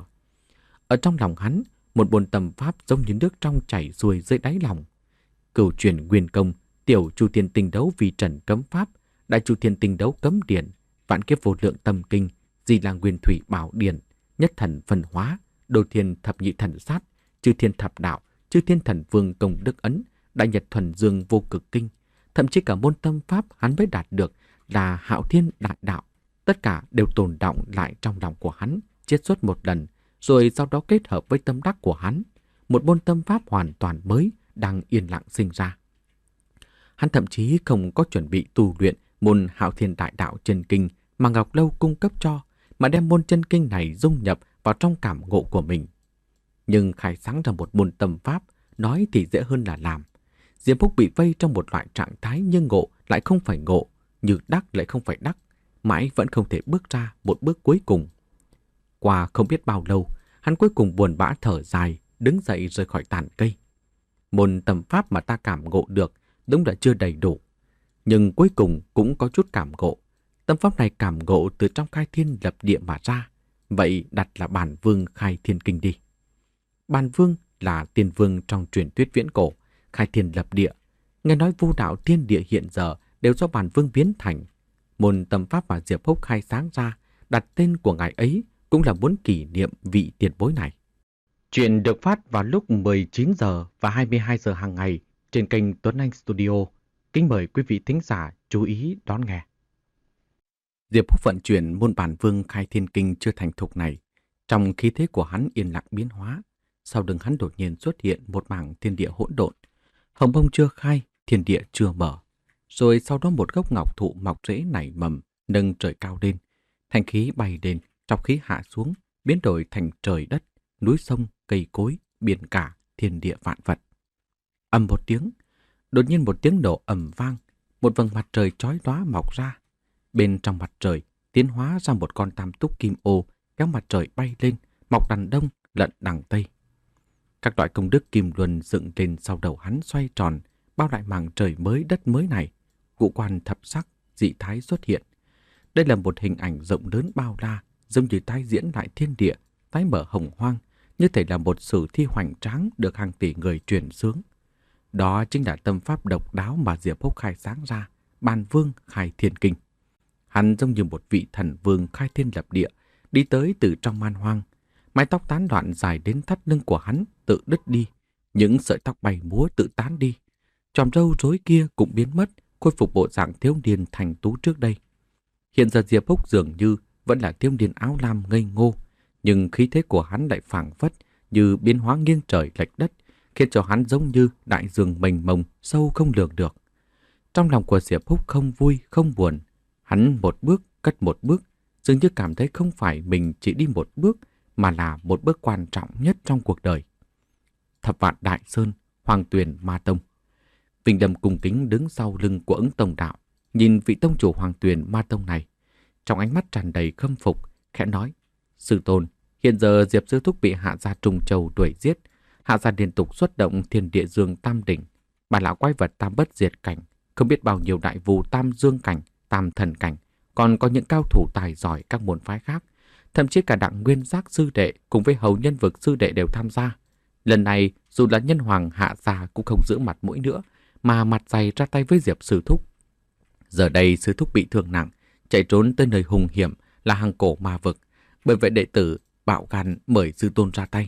Ở trong lòng hắn, một bồn tâm pháp giống như nước trong chảy xuôi dưới đáy lòng. Cửu truyền nguyên công, tiểu chu thiên tinh đấu vì trần cấm pháp, đại chu thiên tinh đấu cấm điển, vạn kiếp vô lượng tâm kinh, di là nguyên thủy bảo điển, nhất thần phân hóa, đô thiên thập nhị thần sát, chư thiên thập đạo, chư thiên thần vương công đức ấn, đại nhật thuần dương vô cực kinh, thậm chí cả môn tâm pháp hắn mới đạt được là Hạo Thiên Đại Đạo, tất cả đều tồn đọng lại trong lòng của hắn, chiết xuất một lần, rồi sau đó kết hợp với tâm đắc của hắn, một môn tâm pháp hoàn toàn mới đang yên lặng sinh ra. Hắn thậm chí không có chuẩn bị tu luyện môn Hạo Thiên Đại Đạo Chân Kinh mà Ngọc Lâu cung cấp cho, mà đem môn chân kinh này dung nhập vào trong cảm ngộ của mình. Nhưng khai sáng ra một môn tâm pháp, nói thì dễ hơn là làm. Diệp Húc bị vây trong một loại trạng thái như ngộ lại không phải ngộ, như đắc lại không phải đắc, mãi vẫn không thể bước ra một bước cuối cùng. Qua không biết bao lâu, hắn cuối cùng buồn bã thở dài, đứng dậy rời khỏi tàn cây. Môn tâm pháp mà ta cảm ngộ được đúng là chưa đầy đủ, nhưng cuối cùng cũng có chút cảm ngộ. Tâm pháp này cảm ngộ từ trong khai thiên lập địa mà ra, vậy đặt là Bản Vương khai thiên kinh đi. Bản Vương là tiên vương trong truyền thuyết viễn cổ, khai thiên lập địa. Nghe nói vô đạo thiên địa hiện giờ đều do Bản Vương biến thành. Môn tâm pháp mà Diệp Húc khai sáng ra, đặt tên của ngài ấy cũng là muốn kỷ niệm vị tiền bối này. Chuyện được phát vào lúc mười chín giờ và hai mươi hai giờ hàng ngày trên kênh Tuấn Anh Studio. Kính mời quý vị thính giả chú ý đón nghe. Diệp Húc vận chuyển môn Bản Vương khai thiên kinh chưa thành thục này, trong khí thế của hắn yên lặng biến hóa. Sau lưng hắn đột nhiên xuất hiện một mảng thiên địa hỗn độn, hồng bông chưa khai, thiên địa chưa mở. Rồi sau đó một gốc ngọc thụ mọc rễ nảy mầm, nâng trời cao lên, thanh khí bay lên, trọc khí hạ xuống, biến đổi thành trời đất, núi sông, cây cối, biển cả, thiên địa vạn vật. Ầm một tiếng, đột nhiên một tiếng nổ ầm vang, một vầng mặt trời chói lóa mọc ra. Bên trong mặt trời tiến hóa ra một con tam túc kim ô, kéo mặt trời bay lên, mọc đằng đông lận đằng tây. Các loại công đức kim luân dựng lên sau đầu hắn xoay tròn, bao lại mảng trời mới đất mới này. Ngũ quan thập sắc, dị thái xuất hiện. Đây là một hình ảnh rộng lớn bao la, giống như tái diễn lại thiên địa, tái mở hồng hoang, như thể là một sử thi hoành tráng được hàng tỷ người truyền xướng. Đó chính là tâm pháp độc đáo mà Diệp Húc khai sáng ra, Bản Vương khai thiên kinh. Hắn giống như một vị thần vương khai thiên lập địa, đi tới từ trong man hoang. Mái tóc tán loạn dài đến thắt lưng của hắn tự đứt đi, những sợi tóc bay múa tự tán đi. Chòm râu rối kia cũng biến mất, khôi phục bộ dạng thiếu niên thành tú trước đây. Hiện giờ Diệp Húc dường như vẫn là thiếu niên áo lam ngây ngô, nhưng khí thế của hắn lại phảng phất như biến hóa nghiêng trời lệch đất, khiến cho hắn giống như đại dương mênh mông sâu không lường được. Trong lòng của Diệp Húc không vui không buồn, hắn một bước cất một bước, dường như cảm thấy không phải mình chỉ đi một bước, mà là một bước quan trọng nhất trong cuộc đời. Thập Vạn Đại Sơn, Hoàng Tuyền Ma Tông. Vinh Lâm cung kính đứng sau lưng của Ứng Tông Đạo, nhìn vị tông chủ Hoàng Tuyền Ma Tông này, trong ánh mắt tràn đầy khâm phục, khẽ nói: Sư tôn, hiện giờ Diệp sư thúc bị Hạ gia Trùng Châu đuổi giết, Hạ gia liên tục xuất động Thiên Địa Dương Tam đỉnh, bà lão quái vật Tam Bất Diệt cảnh, không biết bao nhiêu đại vu Tam Dương cảnh, Tam Thần cảnh, còn có những cao thủ tài giỏi các môn phái khác, thậm chí cả Đặng Nguyên Giác sư đệ cùng với Hầu Nhân Vực sư đệ đều tham gia. Lần này dù là nhân hoàng Hạ gia cũng không giữ mặt mũi nữa, mà mặt dày ra tay với Diệp sư thúc. Giờ đây sư thúc bị thương nặng, chạy trốn tới nơi hung hiểm là Hằng Cổ Ma Vực, bởi vậy đệ tử bạo gan mời sư tôn ra tay.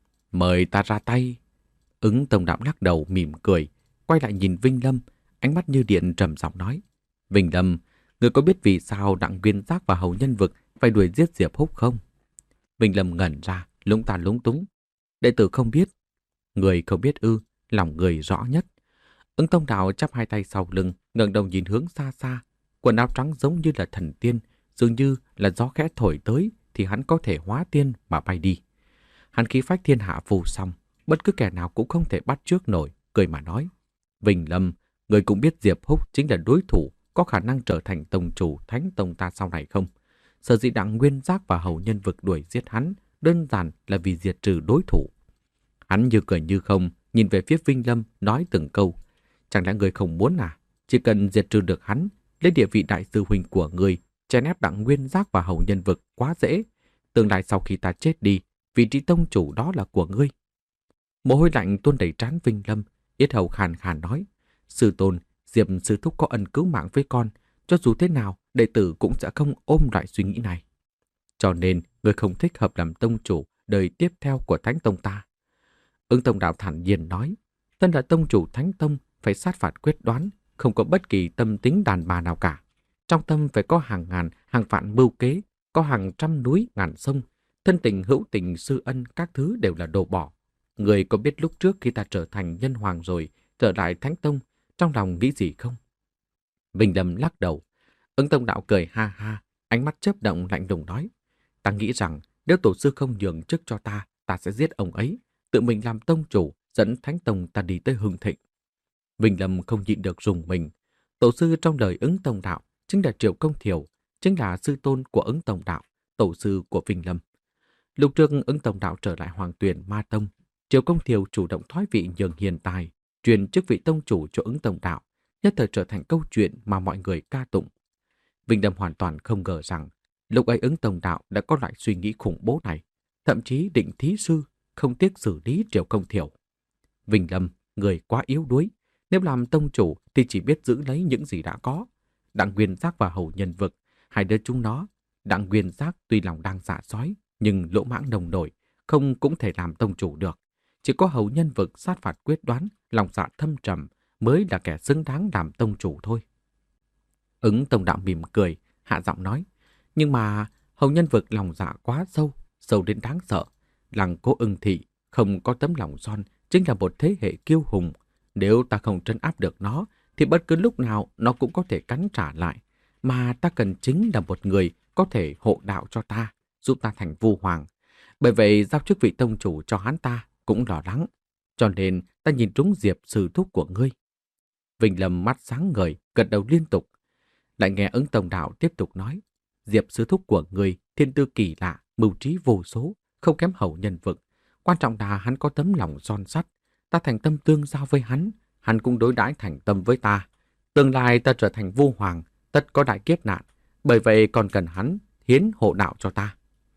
Mời ta ra tay. Ứng Tông Đạo lắc đầu mỉm cười, quay lại nhìn Vinh Lâm, ánh mắt như điện trầm giọng nói: Vinh Lâm, người có biết vì sao Đặng Nguyên Giác và Hầu Nhân Vực phải đuổi giết Diệp Húc không? Vinh Lâm ngẩn ra, lúng ta lúng túng. Đệ tử không biết. Người không biết ư? Lòng người rõ nhất. Ứng Tông Đạo chắp hai tay sau lưng, ngẩng đầu nhìn hướng xa xa. Quần áo trắng giống như là thần tiên, dường như là gió khẽ thổi tới thì hắn có thể hóa tiên mà bay đi. Hắn khí phách thiên hạ phù song, bất cứ kẻ nào cũng không thể bắt chước nổi, cười mà nói: Vinh Lâm, người cũng biết Diệp Húc chính là đối thủ có khả năng trở thành tông chủ Thánh Tông ta sau này không? Sở dĩ Đặng Nguyên Giác và Hầu Nhân Vực đuổi giết hắn đơn giản là vì diệt trừ đối thủ. Hắn như cười như không nhìn về phía Vinh Lâm, nói từng câu: Chẳng lẽ người không muốn à? Chỉ cần diệt trừ được hắn, lấy địa vị đại sư huynh của người, chèn ép Đặng Nguyên Giác và Hầu Nhân Vực quá dễ. Tương lai sau khi ta chết đi, vị trí tông chủ đó là của ngươi. Mồ hôi lạnh tuôn đầy trán Vinh Lâm, yết hầu khàn khàn nói: Sư tôn, Diệp sư thúc có ân cứu mạng với con, cho dù thế nào, đệ tử cũng sẽ không ôm loại suy nghĩ này. Cho nên, người không thích hợp làm tông chủ đời tiếp theo của Thánh Tông ta. Ứng Tông Đạo thản nhiên nói: Thân là tông chủ Thánh Tông, phải sát phạt quyết đoán, không có bất kỳ tâm tính đàn bà nào cả. Trong tâm phải có hàng ngàn, hàng vạn mưu kế, có hàng trăm núi, ngàn sông, thân tình, hữu tình, sư ân, các thứ đều là đồ bỏ. Người có biết lúc trước khi ta trở thành nhân hoàng rồi, trở lại Thánh Tông, trong lòng nghĩ gì không? Vinh Lâm lắc đầu. Ứng Tông Đạo cười ha ha, ánh mắt chớp động lạnh lùng nói: Ta nghĩ rằng nếu tổ sư không nhường chức cho ta, ta sẽ giết ông ấy, tự mình làm tông chủ, dẫn Thánh Tông ta đi tới hưng thịnh. Vinh Lâm không nhịn được rùng mình. Tổ sư trong đời Ứng Tông Đạo chính là Triệu Công Thiểu, chính là sư tôn của Ứng Tông Đạo, tổ sư của Vinh Lâm. Lúc trước Ứng Tông Đạo trở lại Hoàng Tuyền Ma Tông, Triệu Công Thiểu chủ động thoái vị nhường hiền tài, truyền chức vị tông chủ cho Ứng Tông Đạo, nhất thời trở thành câu chuyện mà mọi người ca tụng. Vinh Lâm hoàn toàn không ngờ rằng lúc ấy Ứng Tông Đạo đã có loại suy nghĩ khủng bố này, thậm chí định thí sư, không tiếc xử lý Triệu Công Thiểu. Vinh Lâm, người quá yếu đuối, nếu làm tông chủ thì chỉ biết giữ lấy những gì đã có. Đặng Nguyên Giác và Hầu Nhân Vực, hai đứa chúng nó, Đặng Nguyên Giác tuy lòng đang dạ sói, nhưng lỗ mãng nồng nổi, không cũng thể làm tông chủ được. Chỉ có Hầu Nhân Vực sát phạt quyết đoán, lòng dạ thâm trầm mới là kẻ xứng đáng làm tông chủ thôi. Ứng Tông Đạo mỉm cười, hạ giọng nói: Nhưng mà Hầu Nhân Vực lòng dạ quá sâu, sâu đến đáng sợ. Lăng Cố Ưng Thị không có tấm lòng son, chính là một thế hệ kiêu hùng. Nếu ta không trấn áp được nó, thì bất cứ lúc nào nó cũng có thể cắn trả lại. Mà ta cần chính là một người có thể hộ đạo cho ta, giúp ta thành vua hoàng. Bởi vậy giao chức vị tông chủ cho hắn ta cũng lo lắng. Cho nên ta nhìn trúng Diệp sư thúc của ngươi. Vinh Lâm mắt sáng ngời, gật đầu liên tục. Lại nghe Ứng Tông Đạo tiếp tục nói: Diệp sư thúc của ngươi thiên tư kỳ lạ, mưu trí vô số, không kém Hầu Nhân Vực. Quan trọng là hắn có tấm lòng son sắt. Ta thành tâm tương giao với hắn, hắn cũng đối đãi thành tâm với ta. Tương lai ta trở thành vua hoàng, tất có đại kiếp nạn, bởi vậy còn cần hắn hiến hộ đạo cho ta.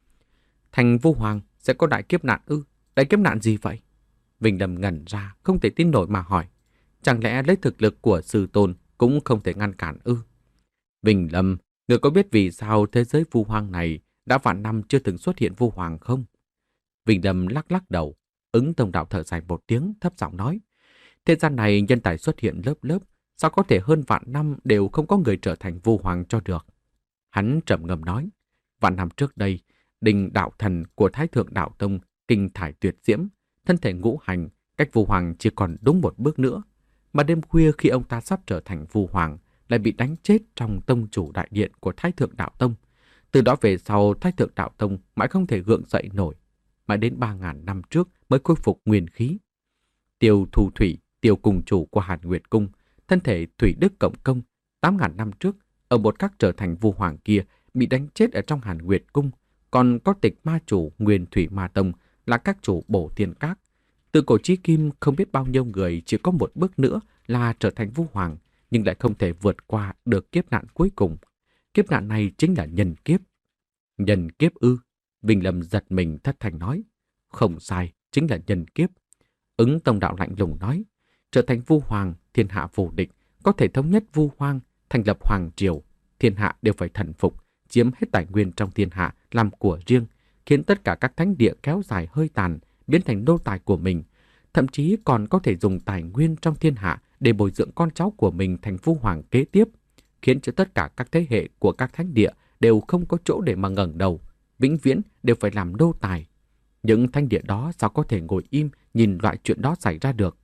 Thành vua hoàng sẽ có đại kiếp nạn ư? Đại kiếp nạn gì vậy? Vinh Lâm ngẩn ra, không thể tin nổi mà hỏi: Chẳng lẽ lấy thực lực của sư tôn cũng không thể ngăn cản ư? Vinh Lâm, Người có biết vì sao thế giới vu hoang này đã vạn năm chưa từng xuất hiện vu hoàng không? Vinh Lâm lắc lắc đầu, Ứng Tông Đạo thở dài một tiếng, thấp giọng nói. Thế gian này nhân tài xuất hiện lớp lớp, sao có thể hơn vạn năm đều không có người trở thành vu hoàng cho được? Hắn trầm ngâm nói, vạn năm trước đây, đình đạo thần của Thái Thượng Đạo Tông kinh thải tuyệt diễm, thân thể ngũ hành, cách vu hoàng chỉ còn đúng một bước nữa. Mà đêm khuya khi ông ta sắp trở thành vu hoàng, lại bị đánh chết trong tông chủ đại điện của Thái Thượng Đạo Tông. Từ đó về sau, Thái Thượng Đạo Tông mãi không thể gượng dậy nổi, mãi đến ba ngàn năm trước mới khôi phục nguyên khí. Tiêu Thu Thủy, Tiêu cùng chủ của Hàn Nguyệt Cung, thân thể Thủy Đức Cộng Công, tám ngàn năm trước, ở một các trở thành vu hoàng kia, bị đánh chết ở trong Hàn Nguyệt Cung. Còn có Tịch ma chủ Nguyên Thủy Ma Tông là các chủ Bổ Thiên Các. Từ cổ chí kim không biết bao nhiêu người chỉ có một bước nữa là trở thành vu hoàng, nhưng lại không thể vượt qua được kiếp nạn cuối cùng. Kiếp nạn này chính là nhân kiếp. Nhân kiếp ư? Vinh Lâm giật mình thất thanh nói. Không sai, chính là nhân kiếp. Ứng Tông Đạo lạnh lùng nói. Trở thành vu hoàng, thiên hạ vô địch, có thể thống nhất vu hoang, thành lập hoàng triều. Thiên hạ đều phải thần phục, chiếm hết tài nguyên trong thiên hạ làm của riêng, khiến tất cả các thánh địa kéo dài hơi tàn, biến thành nô tài của mình. Thậm chí còn có thể dùng tài nguyên trong thiên hạ để bồi dưỡng con cháu của mình thành vu hoàng kế tiếp, khiến cho tất cả các thế hệ của các thánh địa đều không có chỗ để mà ngẩng đầu, vĩnh viễn đều phải làm nô tài. Những thánh địa đó sao có thể ngồi im nhìn loại chuyện đó xảy ra được?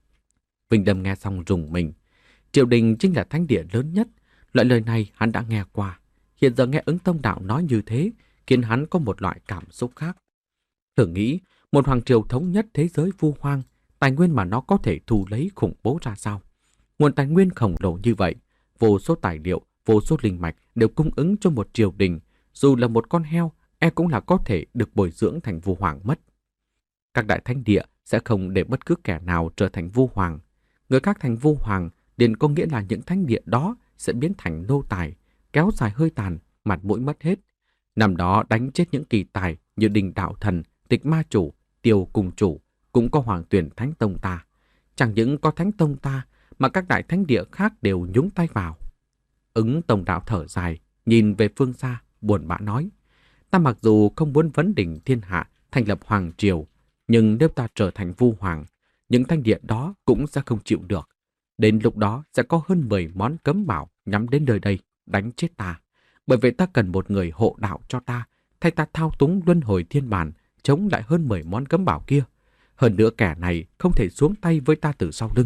Vinh Đâm nghe xong rùng mình. Triều đình chính là thánh địa lớn nhất. Loại lời này hắn đã nghe qua. Hiện giờ nghe Ứng Tông Đạo nói như thế, khiến hắn có một loại cảm xúc khác. Thử nghĩ, một hoàng triều thống nhất thế giới vu hoang, tài nguyên mà nó có thể thu lấy khủng bố ra sao? Nguồn tài nguyên khổng lồ như vậy, vô số tài liệu, vô số linh mạch đều cung ứng cho một triều đình, dù là một con heo, e cũng là có thể được bồi dưỡng thành vu hoàng mất. Các đại thánh địa sẽ không để bất cứ kẻ nào trở thành vu hoàng. Người khác thành vu hoàng liền có nghĩa là những thánh địa đó sẽ biến thành nô tài, kéo dài hơi tàn, mặt mũi mất hết. Năm đó đánh chết những kỳ tài như Đình Đạo Thần, Tịch Ma Chủ, Tiêu Cùng Chủ, cũng có Hoàng Tuyển Thánh Tông ta. Chẳng những có Thánh Tông ta, mà các đại thánh địa khác đều nhúng tay vào. Ứng Tông Đạo thở dài, nhìn về phương xa, buồn bã nói. Ta mặc dù không muốn vấn đỉnh thiên hạ, thành lập hoàng triều, nhưng nếu ta trở thành vu hoàng, những thánh địa đó cũng sẽ không chịu được. Đến lúc đó sẽ có hơn mười món cấm bảo nhắm đến nơi đây, đánh chết ta. Bởi vậy ta cần một người hộ đạo cho ta, thay ta thao túng luân hồi thiên bản, chống lại hơn mười món cấm bảo kia. Hơn nữa kẻ này không thể xuống tay với ta từ sau lưng.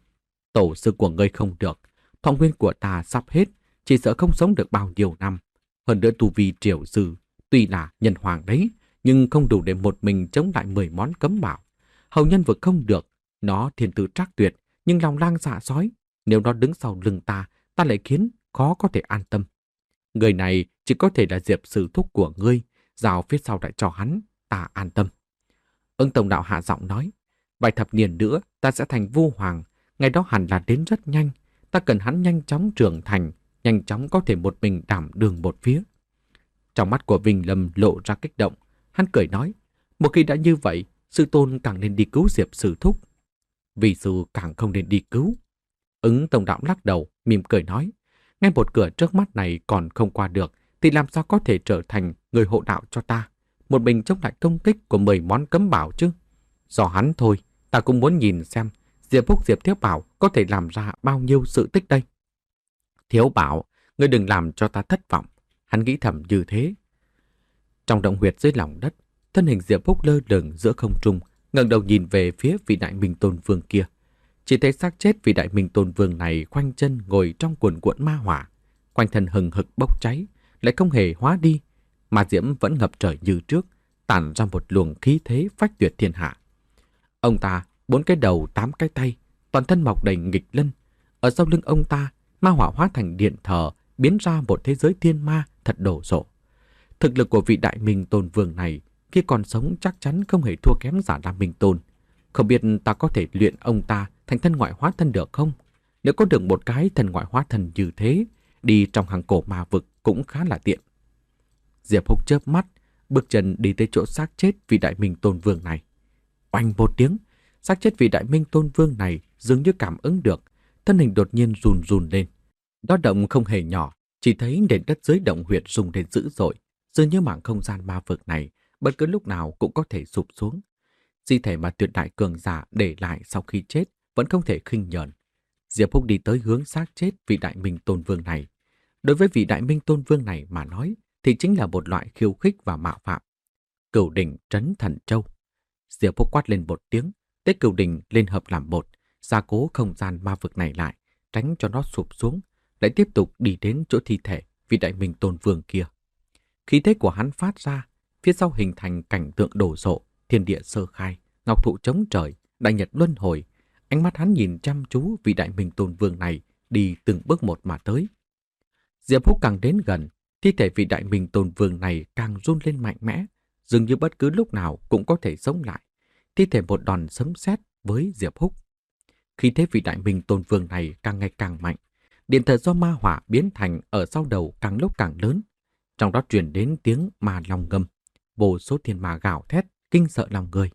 Tổ sư của ngươi không được, thọ nguyên của ta sắp hết, chỉ sợ không sống được bao nhiêu năm. Hơn nữa tu vi triều sư, tuy là nhân hoàng đấy, nhưng không đủ để một mình chống lại mười món cấm bảo. Hầu nhân vực không được, nó thiên tư trác tuyệt, nhưng lòng lang dạ sói. Nếu nó đứng sau lưng ta, ta lại khiến khó có thể an tâm. Người này chỉ có thể là Diệp sư thúc của ngươi, rào phía sau lại cho hắn, ta an tâm. Ứng Tông Đạo hạ giọng nói, vài thập niên nữa ta sẽ thành vu hoàng, ngày đó hẳn là đến rất nhanh, ta cần hắn nhanh chóng trưởng thành, nhanh chóng có thể một mình đảm đường một phía. Trong mắt của Vinh Lâm lộ ra kích động, hắn cười nói, một khi đã như vậy, sư tôn càng nên đi cứu Diệp sư thúc. Vì sư càng không nên đi cứu. Ứng Tông Đạo lắc đầu, mỉm cười nói, ngay một cửa trước mắt này còn không qua được, thì làm sao có thể trở thành người hộ đạo cho ta, một mình chống lại công kích của mười món cấm bảo chứ. Do hắn thôi, ta cũng muốn nhìn xem Diệp Phúc Diệp Thiếu Bảo có thể làm ra bao nhiêu sự tích đây. Thiếu Bảo, ngươi đừng làm cho ta thất vọng. Hắn nghĩ thầm như thế. Trong động huyệt dưới lòng đất, thân hình Diệp Phúc lơ lửng giữa không trung, ngẩng đầu nhìn về phía vị Đại Minh Tôn Vương kia. Chỉ thấy xác chết vị Đại Minh Tôn Vương này khoanh chân ngồi trong cuồn cuộn ma hỏa, quanh thân hừng hực bốc cháy, lại không hề hóa đi, mà diễm vẫn ngập trời như trước, tản ra một luồng khí thế phách tuyệt thiên hạ. Ông ta bốn cái đầu, tám cái tay, toàn thân mọc đầy nghịch lân. Ở sau lưng ông ta, ma hỏa hóa thành điện thờ, biến ra một thế giới thiên ma thật đổ sộ. Thực lực của vị Đại Minh Tôn Vương này khi còn sống chắc chắn không hề thua kém Giả Lam Minh Tôn. Không biết ta có thể luyện ông ta thành thân ngoại hóa thân được không? Nếu có được một cái thân ngoại hóa thân như thế, đi trong hàng cổ ma vực cũng khá là tiện. Diệp Húc chớp mắt, bước chân đi tới chỗ xác chết vị Đại Minh Tôn Vương này. Oanh một tiếng, xác chết vị Đại Minh Tôn Vương này dường như cảm ứng được, thân hình đột nhiên run run lên. Đó động không hề nhỏ, Chỉ thấy nền đất dưới động huyệt rung lên dữ dội, dường như mảng không gian ma vực này bất cứ lúc nào cũng có thể sụp xuống. Di thể mà tuyệt đại cường giả để lại sau khi chết vẫn không thể khinh nhờn. Diệp Húc đi tới hướng xác chết vị đại minh tôn vương này. Đối với vị đại minh tôn vương này mà nói thì chính là một loại khiêu khích và mạo phạm. Cửu đỉnh trấn thần châu. Diệp Húc quát lên một tiếng, tế cửu đỉnh lên hợp làm một, gia cố không gian ma vực này lại, tránh cho nó sụp xuống, lại tiếp tục đi đến chỗ thi thể vị đại minh tôn vương kia. Khí thế của hắn phát ra, phía sau hình thành cảnh tượng đổ sộ, thiên địa sơ khai, ngọc thụ chống trời, đại nhật luân hồi. Ánh mắt hắn nhìn chăm chú vị đại minh tôn vương này đi từng bước một mà tới. Diệp Húc càng đến gần, thi thể vị đại minh tôn vương này càng run lên mạnh mẽ, dường như bất cứ lúc nào cũng có thể sống lại. Thi thể một đòn sấm sét với Diệp Húc. Khi thế vị đại minh tôn vương này càng ngày càng mạnh, điện thờ do ma hỏa biến thành ở sau đầu càng lúc càng lớn. Trong đó truyền đến tiếng ma long ngâm, vô số thiên ma gào thét, kinh sợ lòng người.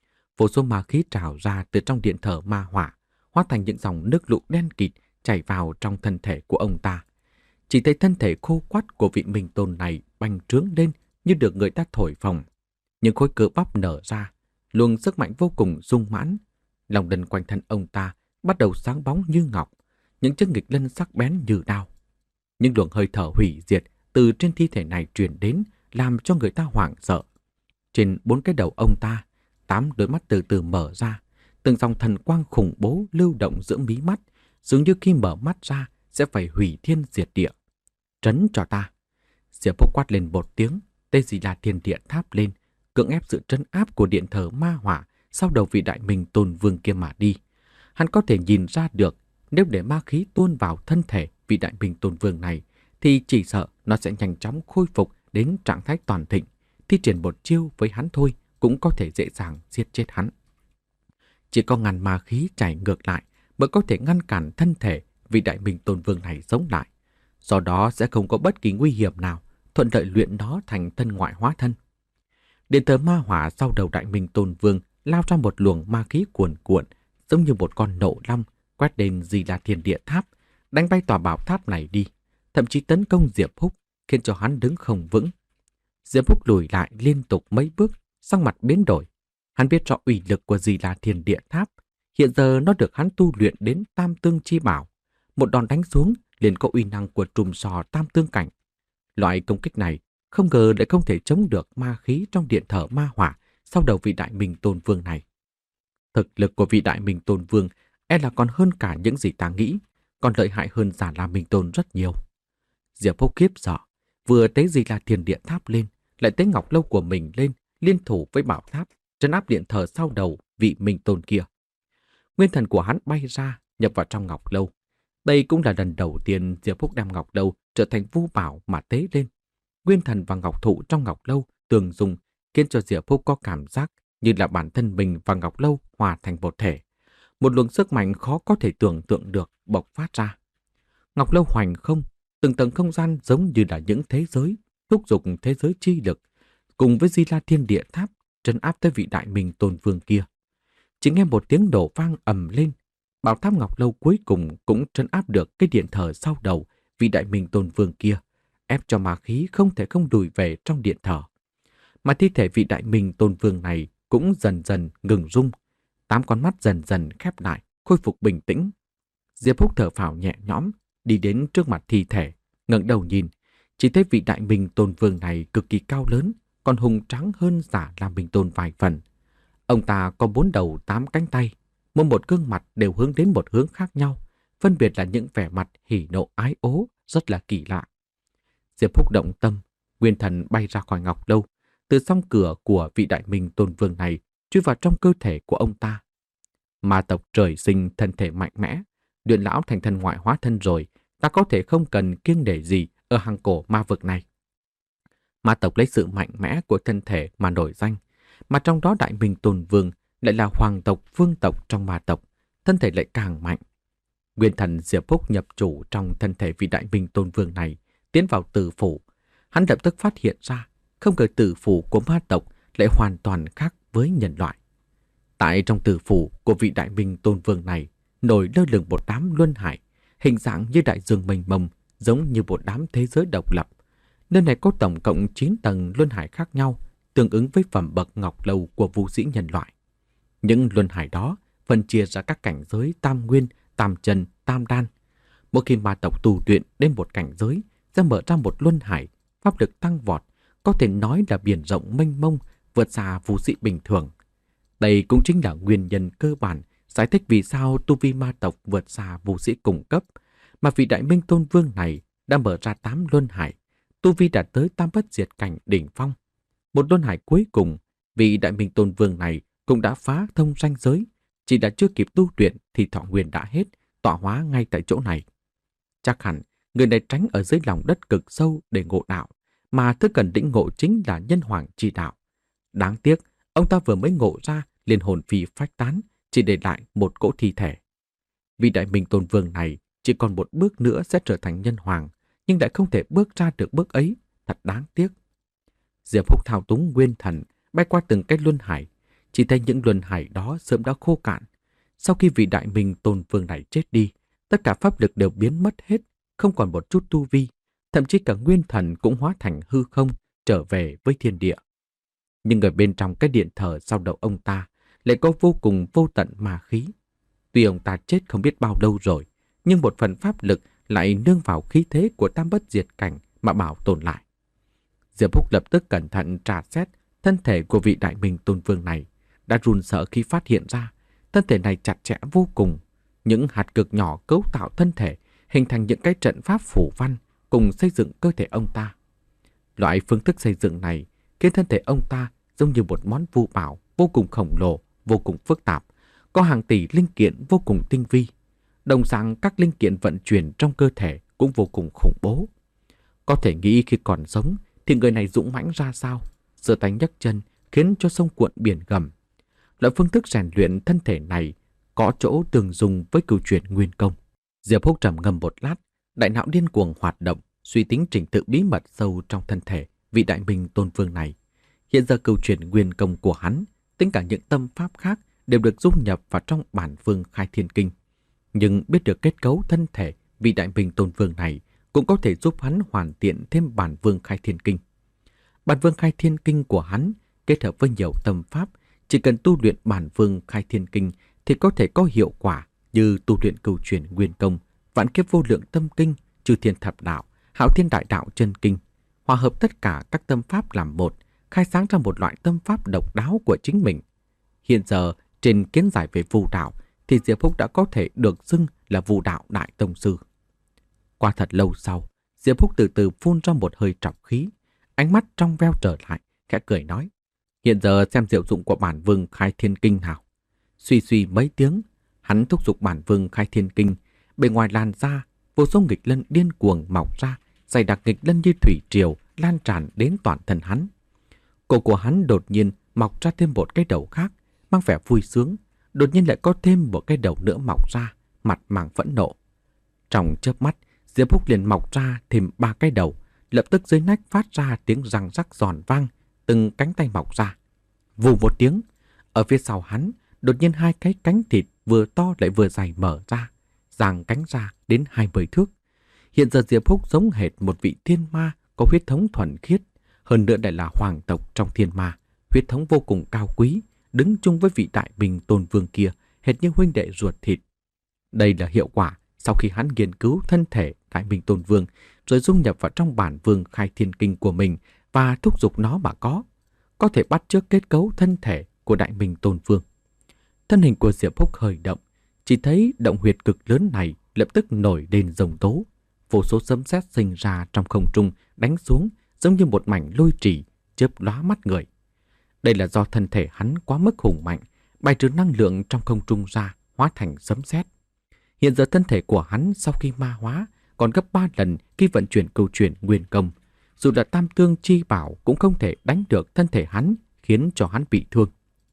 Vô số ma khí trào ra từ trong điện thờ ma hỏa, hóa thành những dòng nước lũ đen kịt chảy vào trong thân thể của ông ta. Chỉ thấy thân thể khô quắt của vị minh tôn này bành trướng lên như được người ta thổi phồng. Những khối cơ bắp nở ra, luồng sức mạnh vô cùng sung mãn. Lòng đần quanh thân ông ta bắt đầu sáng bóng như ngọc, những chiếc nghịch lân sắc bén như đao. Những luồng hơi thở hủy diệt từ trên thi thể này truyền đến làm cho người ta hoảng sợ. Trên bốn cái đầu ông ta, tám đôi mắt từ từ mở ra, từng dòng thần quang khủng bố lưu động giữa mí mắt, dường như khi mở mắt ra sẽ phải hủy thiên diệt địa. Trấn cho ta! Diệp Húc quát lên một tiếng, tên gì là thiên địa tháp lên, cưỡng ép sự trấn áp của điện thờ ma hỏa sau đầu vị đại minh tôn vương kia mà đi. Hắn có thể nhìn ra được, nếu để ma khí tuôn vào thân thể vị đại minh tôn vương này, thì chỉ sợ nó sẽ nhanh chóng khôi phục đến trạng thái toàn thịnh. Thi triển một chiêu với hắn thôi cũng có thể dễ dàng giết chết hắn. Chỉ có ngàn ma khí chảy ngược lại mới có thể ngăn cản thân thể vị đại minh tôn vương này sống lại. Do đó sẽ không có bất kỳ nguy hiểm nào, thuận lợi luyện nó thành thân ngoại hóa thân. Điện thờ ma hỏa sau đầu đại minh tôn vương lao ra một luồng ma khí cuồn cuộn, giống như một con nộ long quét đến Di La Thiên Địa Tháp, đánh bay tòa bảo tháp này đi, thậm chí tấn công Diệp Húc, khiến cho hắn đứng không vững. Diệp Húc lùi lại liên tục mấy bước, sắc mặt biến đổi. Hắn biết rõ uy lực của Di La Thiên Địa Tháp, hiện giờ nó được hắn tu luyện đến Tam Tương Chi Bảo, một đòn đánh xuống liền có uy năng của trùm sò tam tương cảnh. Loại công kích này không ngờ lại không thể chống được ma khí trong điện thờ ma hỏa sau đầu vị đại minh tôn vương này. Thực lực của vị đại minh tôn vương e là còn hơn cả những gì ta nghĩ, còn lợi hại hơn Già La Minh Tôn rất nhiều. Diệp Húc khiếp sợ, vừa tế Di La Thiên Địa Tháp lên, lại tế ngọc lâu của mình lên, liên thủ với bảo tháp, trấn áp điện thờ sau đầu vị minh tôn kia. Nguyên thần của hắn bay ra, nhập vào trong ngọc lâu. Đây cũng là lần đầu tiên Diệp Húc đem ngọc lâu trở thành vu bảo mà tế lên. Nguyên thần và ngọc thụ trong ngọc lâu tương dung, khiến cho Diệp Húc có cảm giác như là bản thân mình và ngọc lâu hòa thành một thể. Một luồng sức mạnh khó có thể tưởng tượng được bộc phát ra. Ngọc lâu hoành không, từng tầng không gian giống như là những thế giới, thúc giục thế giới chi lực, cùng với Di La Thiên Địa Tháp trấn áp tới vị đại minh tôn vương kia. Chỉ nghe một tiếng nổ vang ầm lên, bảo tháp ngọc lâu cuối cùng cũng trấn áp được cái điện thờ sau đầu vị đại minh tôn vương kia, ép cho ma khí không thể không lùi về trong điện thờ. Mà thi thể vị đại minh tôn vương này cũng dần dần ngừng rung, tám con mắt dần dần khép lại, khôi phục bình tĩnh. Diệp Húc thở phào nhẹ nhõm, đi đến trước mặt thi thể, ngẩng đầu nhìn, chỉ thấy vị đại minh tôn vương này cực kỳ cao lớn, còn hùng tráng hơn Giả La Minh Tôn vài phần. Ông ta có bốn đầu tám cánh tay, mỗi một gương mặt đều hướng đến một hướng khác nhau, phân biệt là những vẻ mặt hỉ nộ ái ố, rất là kỳ lạ. Diệp Húc động tâm, nguyên thần bay ra khỏi ngọc lâu, từ song cửa của vị đại minh tôn vương này chui vào trong cơ thể của ông ta. Ma tộc trời sinh thân thể mạnh mẽ, luyện lão thành thân ngoại hóa thân rồi, ta có thể không cần kiêng nể gì ở hang cổ ma vực này. Ma tộc lấy sự mạnh mẽ của thân thể mà nổi danh, mà trong đó đại minh tôn vương lại là hoàng tộc vương tộc trong ma tộc, thân thể lại càng mạnh. Nguyên thần Diệp Húc nhập chủ trong thân thể vị đại minh tôn vương này, tiến vào tử phủ. Hắn lập tức phát hiện ra, không ngờ tử phủ của ma tộc lại hoàn toàn khác với nhân loại. Tại trong tử phủ của vị đại minh tôn vương này, nổi lơ lửng một đám luân hải, hình dạng như đại dương mênh mông, giống như một đám thế giới độc lập. Nơi này có tổng cộng chín tầng luân hải khác nhau, tương ứng với phẩm bậc ngọc lầu của vũ sĩ nhân loại. Những luân hải đó phân chia ra các cảnh giới tam nguyên, tam chân, tam đan. Mỗi khi ma tộc tu luyện đến một cảnh giới, sẽ mở ra một luân hải, pháp lực tăng vọt, có thể nói là biển rộng mênh mông, vượt xa vũ sĩ bình thường. Đây cũng chính là nguyên nhân cơ bản giải thích vì sao tu vi ma tộc vượt xa vũ sĩ cùng cấp, mà vị Đại Minh Tôn Vương này đã mở ra tám luân hải, tu vi đạt tới tam bất diệt cảnh đỉnh phong. Một luân hải cuối cùng, vị Đại Minh Tôn Vương này cũng đã phá thông ranh giới, chỉ đã chưa kịp tu luyện thì thọ nguyên đã hết, tọa hóa ngay tại chỗ này. Chắc hẳn người này tránh ở dưới lòng đất cực sâu để ngộ đạo, mà thứ cần lĩnh ngộ chính là nhân hoàng chi đạo. Đáng tiếc, ông ta vừa mới ngộ ra liền hồn phi phách tán, chỉ để lại một cỗ thi thể. Vị Đại Minh Tôn Vương này chỉ còn một bước nữa sẽ trở thành nhân hoàng, nhưng lại không thể bước ra được bước ấy, thật đáng tiếc. Diệp Húc thao túng nguyên thần, bay qua từng cái luân hải, chỉ thấy những luân hải đó sớm đã khô cạn. Sau khi vị Đại Minh Tôn Vương này chết đi, tất cả pháp lực đều biến mất hết, không còn một chút tu vi, thậm chí cả nguyên thần cũng hóa thành hư không, trở về với thiên địa. Nhưng ở bên trong cái điện thờ sau đầu ông ta lại có vô cùng vô tận ma khí. Tuy ông ta chết không biết bao lâu rồi, nhưng một phần pháp lực lại nương vào khí thế của tam bất diệt cảnh mà bảo tồn lại. Diệp Húc lập tức cẩn thận tra xét thân thể của vị Đại Minh Tôn Vương này, đã run sợ khi phát hiện ra thân thể này chặt chẽ vô cùng. Những hạt cực nhỏ cấu tạo thân thể, hình thành những cái trận pháp phủ văn cùng xây dựng cơ thể ông ta. Loại phương thức xây dựng này khiến thân thể ông ta giống như một món vu bảo vô cùng khổng lồ, vô cùng phức tạp, có hàng tỷ linh kiện vô cùng tinh vi. Đồng dạng các linh kiện vận chuyển trong cơ thể cũng vô cùng khủng bố. Có thể nghĩ khi còn sống thì người này dũng mãnh ra sao, giơ tay nhấc chân khiến cho sông cuộn biển gầm. Loại phương thức rèn luyện thân thể này có chỗ tương dùng với cửu chuyển nguyên công. Diệp Húc trầm ngâm một lát, đại não điên cuồng hoạt động, suy tính trình tự bí mật sâu trong thân thể vị Đại Minh Tôn Vương này. Hiện giờ cửu chuyển nguyên công của hắn, tính cả những tâm pháp khác đều được dung nhập vào trong bản Vương Khai Thiên Kinh. Nhưng biết được kết cấu thân thể vị Đại Minh Tôn Vương này cũng có thể giúp hắn hoàn thiện thêm bản Vương Khai Thiên Kinh. Bản Vương Khai Thiên Kinh của hắn kết hợp với nhiều tâm pháp, chỉ cần tu luyện bản Vương Khai Thiên Kinh thì có thể có hiệu quả như tu luyện cửu chuyển nguyên công, vạn kiếp vô lượng tâm kinh, chư thiên thập đạo, hạo thiên đại đạo chân kinh, hòa hợp tất cả các tâm pháp làm một, khai sáng ra một loại tâm pháp độc đáo của chính mình. Hiện giờ trên kiến giải về vu đạo thì Diệp Húc đã có thể được xưng là vu đạo đại tông sư. Qua thật lâu sau, Diệp Húc từ từ phun ra một hơi trọc khí, ánh mắt trong veo trở lại, khẽ cười nói: "Hiện giờ xem diệu dụng của bản Vương Khai Thiên Kinh nào." Suy suy mấy tiếng, hắn thúc giục bản Vương Khai Thiên Kinh, bề ngoài làn ra vô số nghịch lân điên cuồng mọc ra, dày đặc nghịch lân như thủy triều lan tràn đến toàn thân hắn. Cổ của hắn đột nhiên mọc ra thêm một cái đầu khác, mang vẻ vui sướng, đột nhiên lại có thêm một cái đầu nữa mọc ra, mặt mang phẫn nộ. Trong chớp mắt, Diệp Húc liền mọc ra thêm ba cái đầu, lập tức dưới nách phát ra tiếng răng rắc giòn vang, từng cánh tay mọc ra. Vù một tiếng, ở phía sau hắn, đột nhiên hai cái cánh thịt vừa to lại vừa dài mở ra, giang cánh ra đến hai mươi thước. Hiện giờ Diệp Húc giống hệt một vị thiên ma có huyết thống thuần khiết, hơn nữa lại là hoàng tộc trong thiên ma, huyết thống vô cùng cao quý, đứng chung với vị Đại Minh Tôn Vương kia, hệt như huynh đệ ruột thịt. Đây là hiệu quả sau khi hắn nghiên cứu thân thể Đại Minh Tôn Vương, rồi dung nhập vào trong bản Vương Khai Thiên Kinh của mình và thúc giục nó mà có, có thể bắt chước kết cấu thân thể của Đại Minh Tôn Vương. Thân hình của Diệp Húc hơi động, chỉ thấy động huyệt cực lớn này lập tức nổi lên rồng tố, vô số sấm sét sinh ra trong không trung đánh xuống, giống như một mảnh lôi trì chớp lóa mắt người. Đây là do thân thể hắn quá mức hùng mạnh, bài trừ năng lượng trong không trung ra, hóa thành sấm sét. Hiện giờ thân thể của hắn sau khi ma hóa còn gấp ba lần khi vận chuyển cửu chuyển nguyên công, dù là tam tương chi bảo cũng không thể đánh được thân thể hắn, khiến cho hắn bị thương.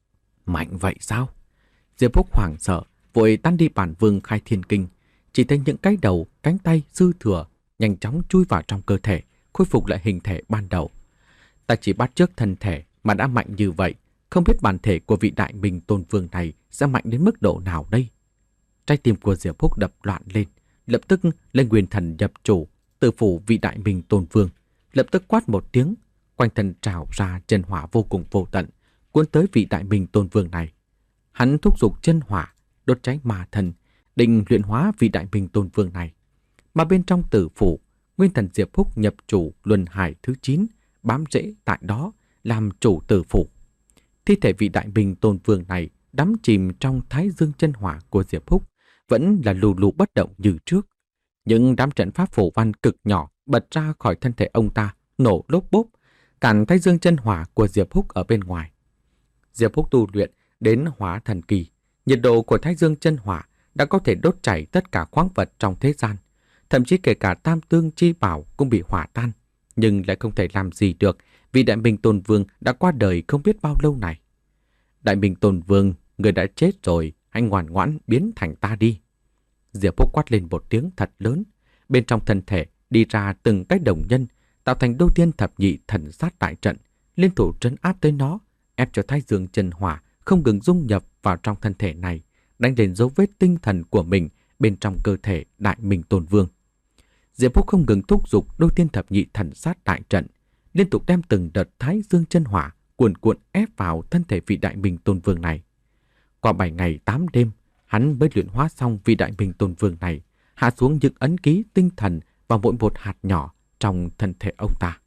Mạnh vậy sao? Diệp Húc hoảng sợ, vội tan đi bản Vương Khai Thiên Kinh, chỉ thấy những cái đầu, cánh tay dư thừa nhanh chóng chui vào trong cơ thể, khôi phục lại hình thể ban đầu. Ta chỉ bắt chước thân thể mà đã mạnh như vậy, không biết bản thể của vị Đại Minh Tôn Vương này sẽ mạnh đến mức độ nào đây? Trái tim của Diệp Húc đập loạn lên, lập tức lên nguyên thần nhập chủ, Tử phủ vị Đại Minh Tôn Vương lập tức quát một tiếng, quanh thân trào ra chân hỏa vô cùng vô tận, cuốn tới vị Đại Minh Tôn Vương này. Hắn thúc giục chân hỏa, đốt cháy ma thần, định luyện hóa vị Đại Minh Tôn Vương này. Mà bên trong tử phủ, nguyên thần Diệp Húc nhập chủ luân hải thứ chín, bám rễ tại đó, làm chủ tử phủ. Thi thể vị Đại Minh Tôn Vương này đắm chìm trong thái dương chân hỏa của Diệp Húc, vẫn là lù lù bất động như trước. Những đám trận pháp phổ văn cực nhỏ bật ra khỏi thân thể ông ta, nổ lốp bốp, cản thái dương chân hỏa của Diệp Húc ở bên ngoài. Diệp Húc tu luyện đến hóa thần kỳ, nhiệt độ của thái dương chân hỏa đã có thể đốt chảy tất cả khoáng vật trong thế gian, thậm chí kể cả tam tương chi bảo cũng bị hỏa tan, nhưng lại không thể làm gì được vì Đại Minh Tôn Vương đã qua đời không biết bao lâu này. Đại Minh Tôn Vương, người đã chết rồi, hãy ngoan ngoãn biến thành ta đi. Diệp Húc quát lên một tiếng thật lớn, bên trong thân thể đi ra từng cái đồng nhân, tạo thành đô thiên thập nhị thần sát đại trận, liên thủ trấn áp tới nó, ép cho thái dương chân hỏa không ngừng dung nhập vào trong thân thể này, đánh lên dấu vết tinh thần của mình bên trong cơ thể Đại Minh Tôn Vương. Diệp Húc không ngừng thúc giục đô thiên thập nhị thần sát đại trận, liên tục đem từng đợt thái dương chân hỏa cuồn cuộn ép vào thân thể vị Đại Minh Tôn Vương này. Qua bảy ngày tám đêm, hắn mới luyện hóa xong vị Đại Minh Tôn Vương này, hạ xuống những ấn ký tinh thần vào mỗi một hạt nhỏ trong thân thể ông ta.